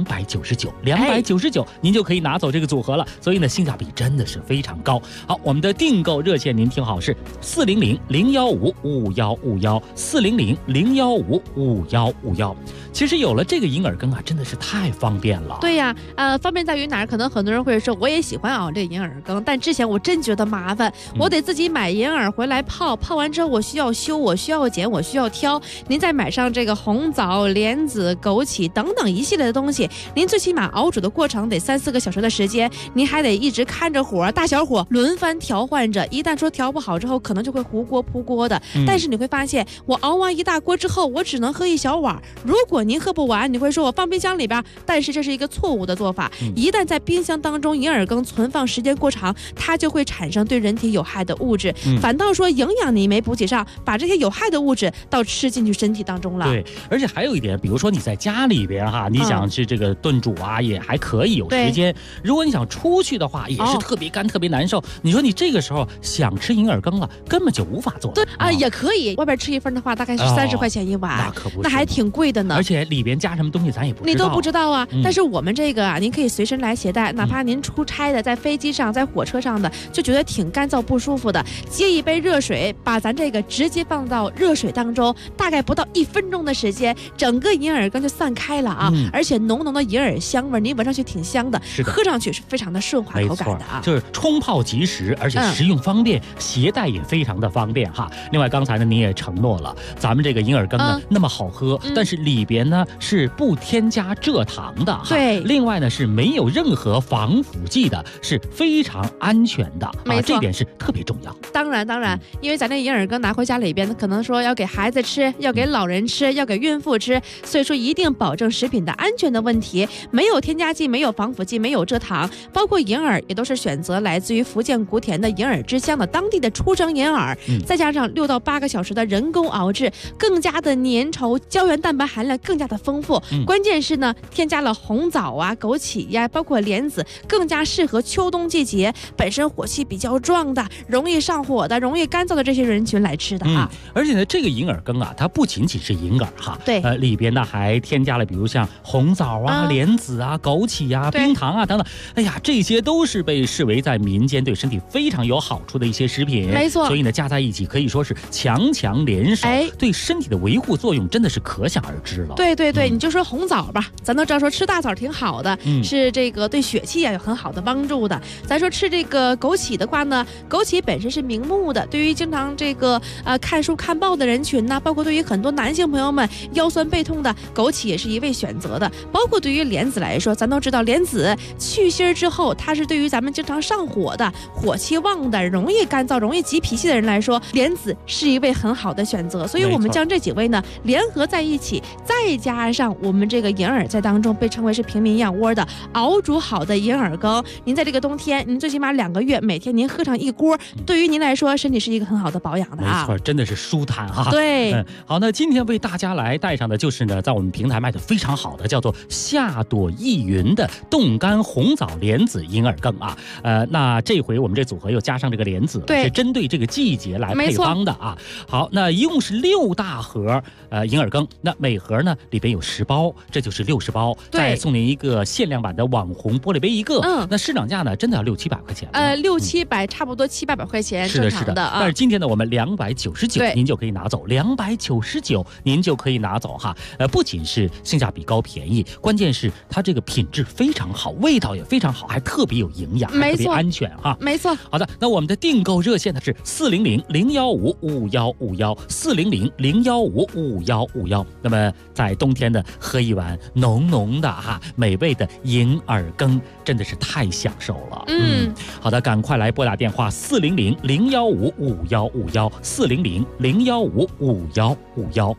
299，您就可以拿走这个组合了，所以呢性价比真的是非常高。好，我们的订购热线您听好是400-015-5151，400-015-5151。其实有了这个银耳羹啊，真的是太方便了。
对呀，方便在于哪儿？可能很多人会说，我也喜欢熬这银耳羹，但之前我真觉得麻烦，我得自己买银耳回来泡，泡完之后我需要修，我需要剪，我需要挑。您再买上这个红枣、莲子、枸杞等等一系列的东西，您最起码熬煮的过程得3-4个小时的时间，您还得一直看着火，大小火轮番调换着。一旦说调不好之后，可能就会糊锅扑锅的。但是你会发现，我熬完一大锅之后，我只能喝一小碗。如果您喝不完，你会说我放冰箱里边，但是这是一个错误的做法。一旦在冰箱当中银耳羹存放时间过长，它就会产生对人体有害的物质，反倒说营养你没补给上，把这些有害的物质倒吃进去身体当中了。
对，而且还有一点，比如说你在家里边哈，你想去这个炖煮啊，也还可以有时间。如果你想出去的话，也是特别干、特别难受。你说你这个时候想吃银耳羹了，根本就无法做。
对啊， 也可以，外边吃一份的话，大概是30块钱一碗，
那可不是，
那还挺贵的呢。
而且里边加什么东西咱也不知道，
你都不知道啊。但是我们这个啊，您可以随身来携带，哪怕您出差的，在飞机上、在火车上的，就觉得挺干燥不舒服的，接一杯热水，把咱这个直接放到热水当中，大概不到1分钟的时间，整个银耳羹就散开了啊，而且浓浓的银耳香味，你闻上去挺香的，喝上去是非常的顺滑口感的啊。
就是冲泡即食，而且食用方便，携带也非常的方便哈。另外刚才呢，您也承诺了，咱们这个银耳羹呢那么好喝，但是里边呢是不添加蔗糖的哈。
对，
另外呢是没有任何防腐剂的，是非常安全的，
没错，
这点是特别重要。
当然，因为咱这银耳羹拿回家里边，可能说要给孩子吃，要给老人吃，要给孕妇吃，所以说一定保证食品的安全的问题，没有添加剂，没有防腐剂，没有蔗糖，包括银耳也都是选择来自于福建莆田的银耳之乡的当地的出生银耳，再加上6到8个小时的人工熬制，更加的粘稠，胶原蛋白含量更加的丰富。关键是呢，添加了红枣啊、枸杞呀，包括莲子，更加适合秋冬季节本身火气比较壮的、容易上火的、容易干燥的这些人群来吃的啊。
而且呢，这个银耳羹啊，它不仅仅是银耳哈，
对，
里边呢还添加了比如像红枣啊、莲子啊、枸杞啊、冰糖啊等等，哎呀，这些都是被视为在民间对身体非常有好处的一些食品，
没错。
所以呢，加在一起可以说是强强联手，对身体的维护作用真的是可想而知了。
对，你就说红枣吧，咱都知道说吃大枣挺好的，是这个对血气啊有很好的帮助的。咱说吃这个枸杞的话呢，枸杞本身是明目的，对于经常这个看书看报的人群呢，包括对于很多男性朋友们腰酸背痛的，枸杞也是一味选择的。包括对于莲子来说，咱都知道莲子去芯之后，它是对于咱们经常上火的、火气旺的、容易干燥、容易急脾气的人来说，莲子是一味很好的选择。所以我们将这几味呢联合在一起，再加上我们这个银耳在当中被称为是平民燕窝的熬煮好的银耳羹，您在这个冬天，您最起码2个月，每天您喝上1锅，对于您来说，身体是一个很好的保养的啊。
没错，真的是舒坦哈。
对，
好，那今天为大家来带上的就是呢，在我们平台卖的非常好的，叫做夏朵逸云的冻干红枣莲子银耳羹啊。那这回我们这组合又加上这个莲子，
对，
是针对这个季节来配方的啊。好，那一共是6大盒银耳羹，那每盒呢里边有10包，这就是60包，再送您一个限量版的网红玻璃杯一个。那市场价呢真的要600-700块钱
，600-700，差不多700-800块钱，
是的啊。但是今天呢，我们299，您就可以拿走，299您就可以拿走哈。不仅是性价比高便宜，关键是它这个品质非常好，味道也非常好，还特别有营养，还特别安全哈。
没错。
好的，那我们的订购热线呢是400-015-5151，400-015-5151。那么在冬天的喝一碗浓浓的美味的银耳羹，真的是太享受了。好的，赶快来拨打电话400-015-5151，400-015-5151。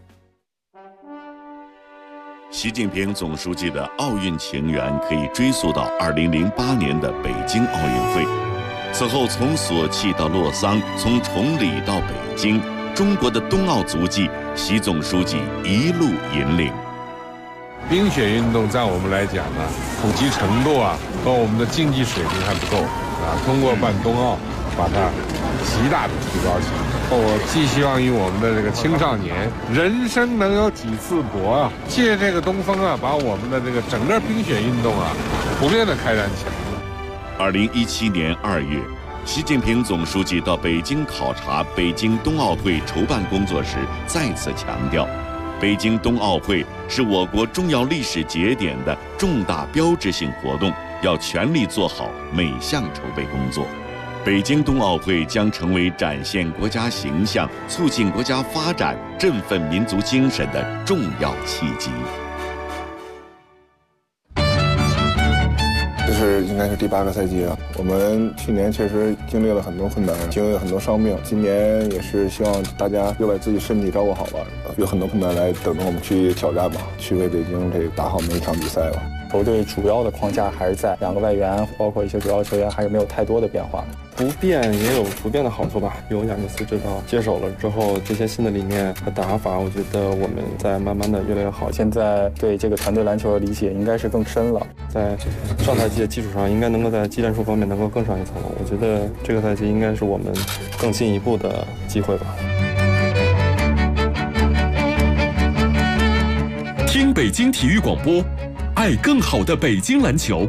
习近平总书记的奥运情缘可以追溯到2008年的北京奥运会。此后，从索契到洛桑，从崇礼到北京，中国的冬奥足迹，习总书记一路引领。
冰雪运动在我们来讲呢，普及程度和我们的竞技水平还不够通过办冬奥，把它极大的提高起来。我寄希望于我们的这个青少年，人生能有几次搏借这个东风把我们的这个整个冰雪运动普遍的开展起来。
2017年2月，习近平总书记到北京考察北京冬奥会筹办工作时，再次强调，北京冬奥会是我国重要历史节点的重大标志性活动，要全力做好每项筹备工作。北京冬奥会将成为展现国家形象、促进国家发展、振奋民族精神的重要契机。
这是应该是第8个赛季了。我们去年确实经历了很多困难，经历了很多伤病。今年也是希望大家又把自己身体照顾好吧，有很多困难来等着我们去挑战吧，去为北京这打好每一场比赛吧。
球队主要的框架还是在2个外援，包括一些主要球员还是没有太多的变化。
不变也有不变的好处吧。有亚尼斯指导接手了之后，这些新的理念和打法，我觉得我们在慢慢的越来越好。
现在对这个团队篮球的理解应该是更深了，
在上赛季的基础上，应该能够在技战术方面能够更上一层楼。我觉得这个赛季应该是我们更进一步的机会吧。
北京体育广播，爱更好的北京篮球。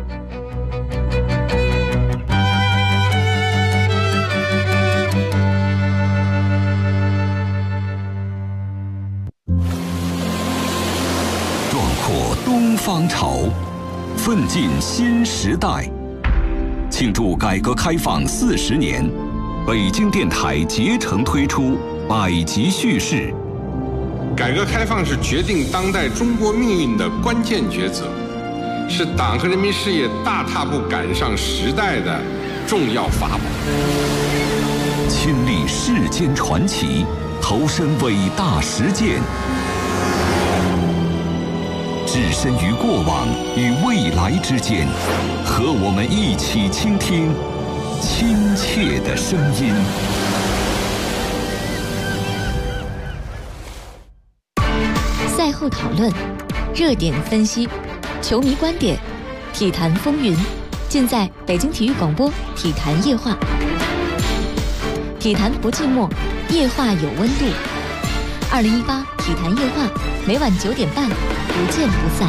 壮阔东方潮，奋进新时代。庆祝改革开放40年，北京电台竭诚推出百集叙事。
改革开放是决定当代中国命运的关键抉择，是党和人民事业大踏步赶上时代的重要法宝。
亲历世间传奇，投身伟大实践，置身于过往与未来之间，和我们一起倾听亲切的声音。
赛后讨论，热点分析，球迷观点，体坛风云，尽在北京体育广播体坛夜话。体坛不寂寞，夜话有温度。2018体坛夜话，每晚9点半，不见不散。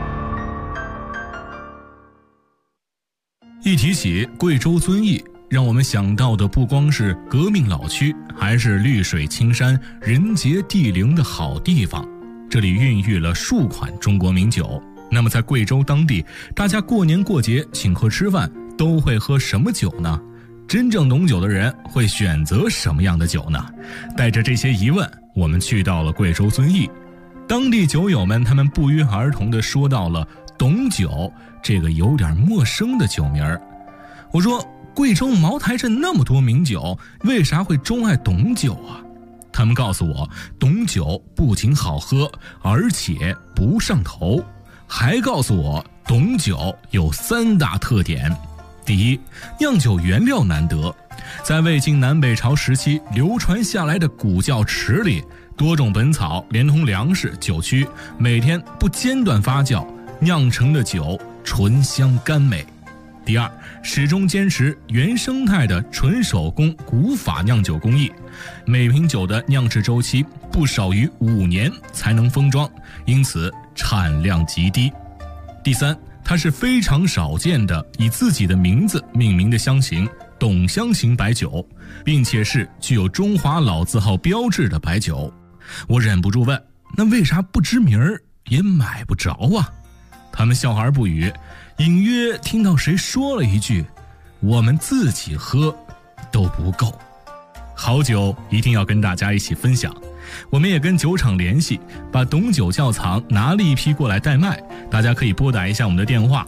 一提起贵州遵义，让我们想到的不光是革命老区，还是绿水青山、人杰地灵的好地方。这里孕育了数款中国名酒。那么在贵州当地，大家过年过节请客吃饭都会喝什么酒呢？真正懂酒的人会选择什么样的酒呢？带着这些疑问，我们去到了贵州遵义。当地酒友们他们不约而同地说到了董酒这个有点陌生的酒名儿。我说，贵州茅台镇那么多名酒，为啥会钟爱董酒啊？他们告诉我，董酒不仅好喝，而且不上头，还告诉我董酒有3大特点。第一，酿酒原料难得，在魏晋南北朝时期流传下来的古窖池里，多种本草连同粮食、酒曲，每天不间断发酵，酿成的酒醇香甘美。第二，始终坚持原生态的纯手工古法酿酒工艺，每瓶酒的酿制周期不少于5年才能封装，因此产量极低。第三，它是非常少见的以自己的名字命名的香型董香型白酒，并且是具有中华老字号标志的白酒。我忍不住问，那为啥不知名儿也买不着啊？他们笑而不语，隐约听到谁说了一句，我们自己喝都不够。好酒一定要跟大家一起分享，我们也跟酒厂联系，把董酒窖藏拿了一批过来代卖，大家可以拨打一下我们的电话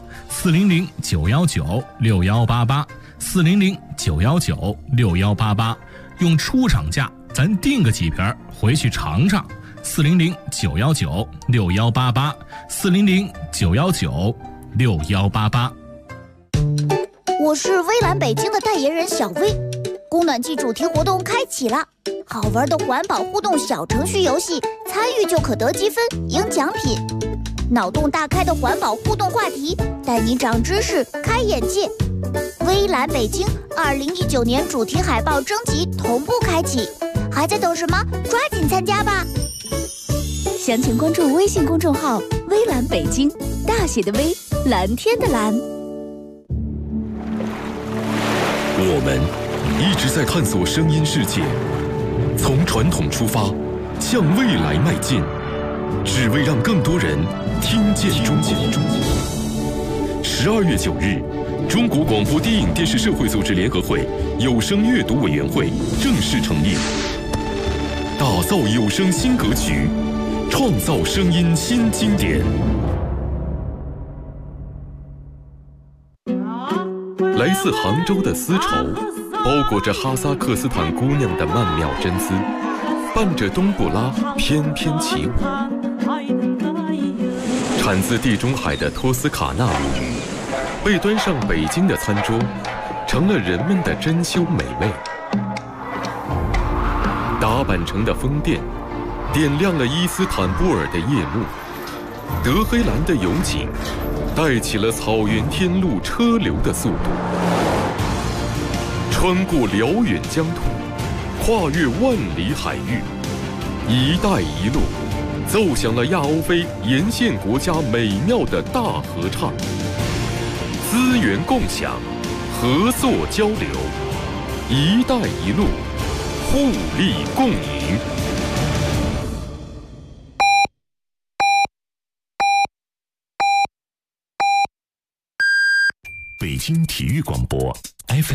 400-919-6188 400-919-6188，用出厂价咱订个几瓶回去尝尝。400-919-6188 400-919-6188。
我是微蓝北京的代言人小薇，供暖季主题活动开启了，好玩的环保互动小程序游戏，参与就可得积分赢奖品。脑洞大开的环保互动话题，带你长知识开眼界。微蓝北京2019年主题海报征集同步开启，还在等什么？抓紧参加吧！详情关注微信公众号微蓝北京，大写的微，蓝天的蓝。
我们一直在探索声音世界，从传统出发，向未来迈进，只为让更多人听见中国。12月9日，中国广播电影电视社会组织联合会有声阅读委员会正式成立，打造有声新格局，创造声音新经典。来自杭州的丝绸，包裹着哈萨克斯坦姑娘的曼妙真姿，伴着冬不拉翩翩起舞。产自地中海的托斯卡纳米，被端上北京的餐桌，成了人们的珍馐美味。打扮成的风电，点亮了伊斯坦布尔的夜幕。德黑兰的油井，带起了草原天路车流的速度。穿过辽远疆土，跨越万里海域，一带一路， 奏响了亚欧非沿线国家美妙的大合唱。资源共享，合作交流，一带一路，互利共赢。北京体育广播 FM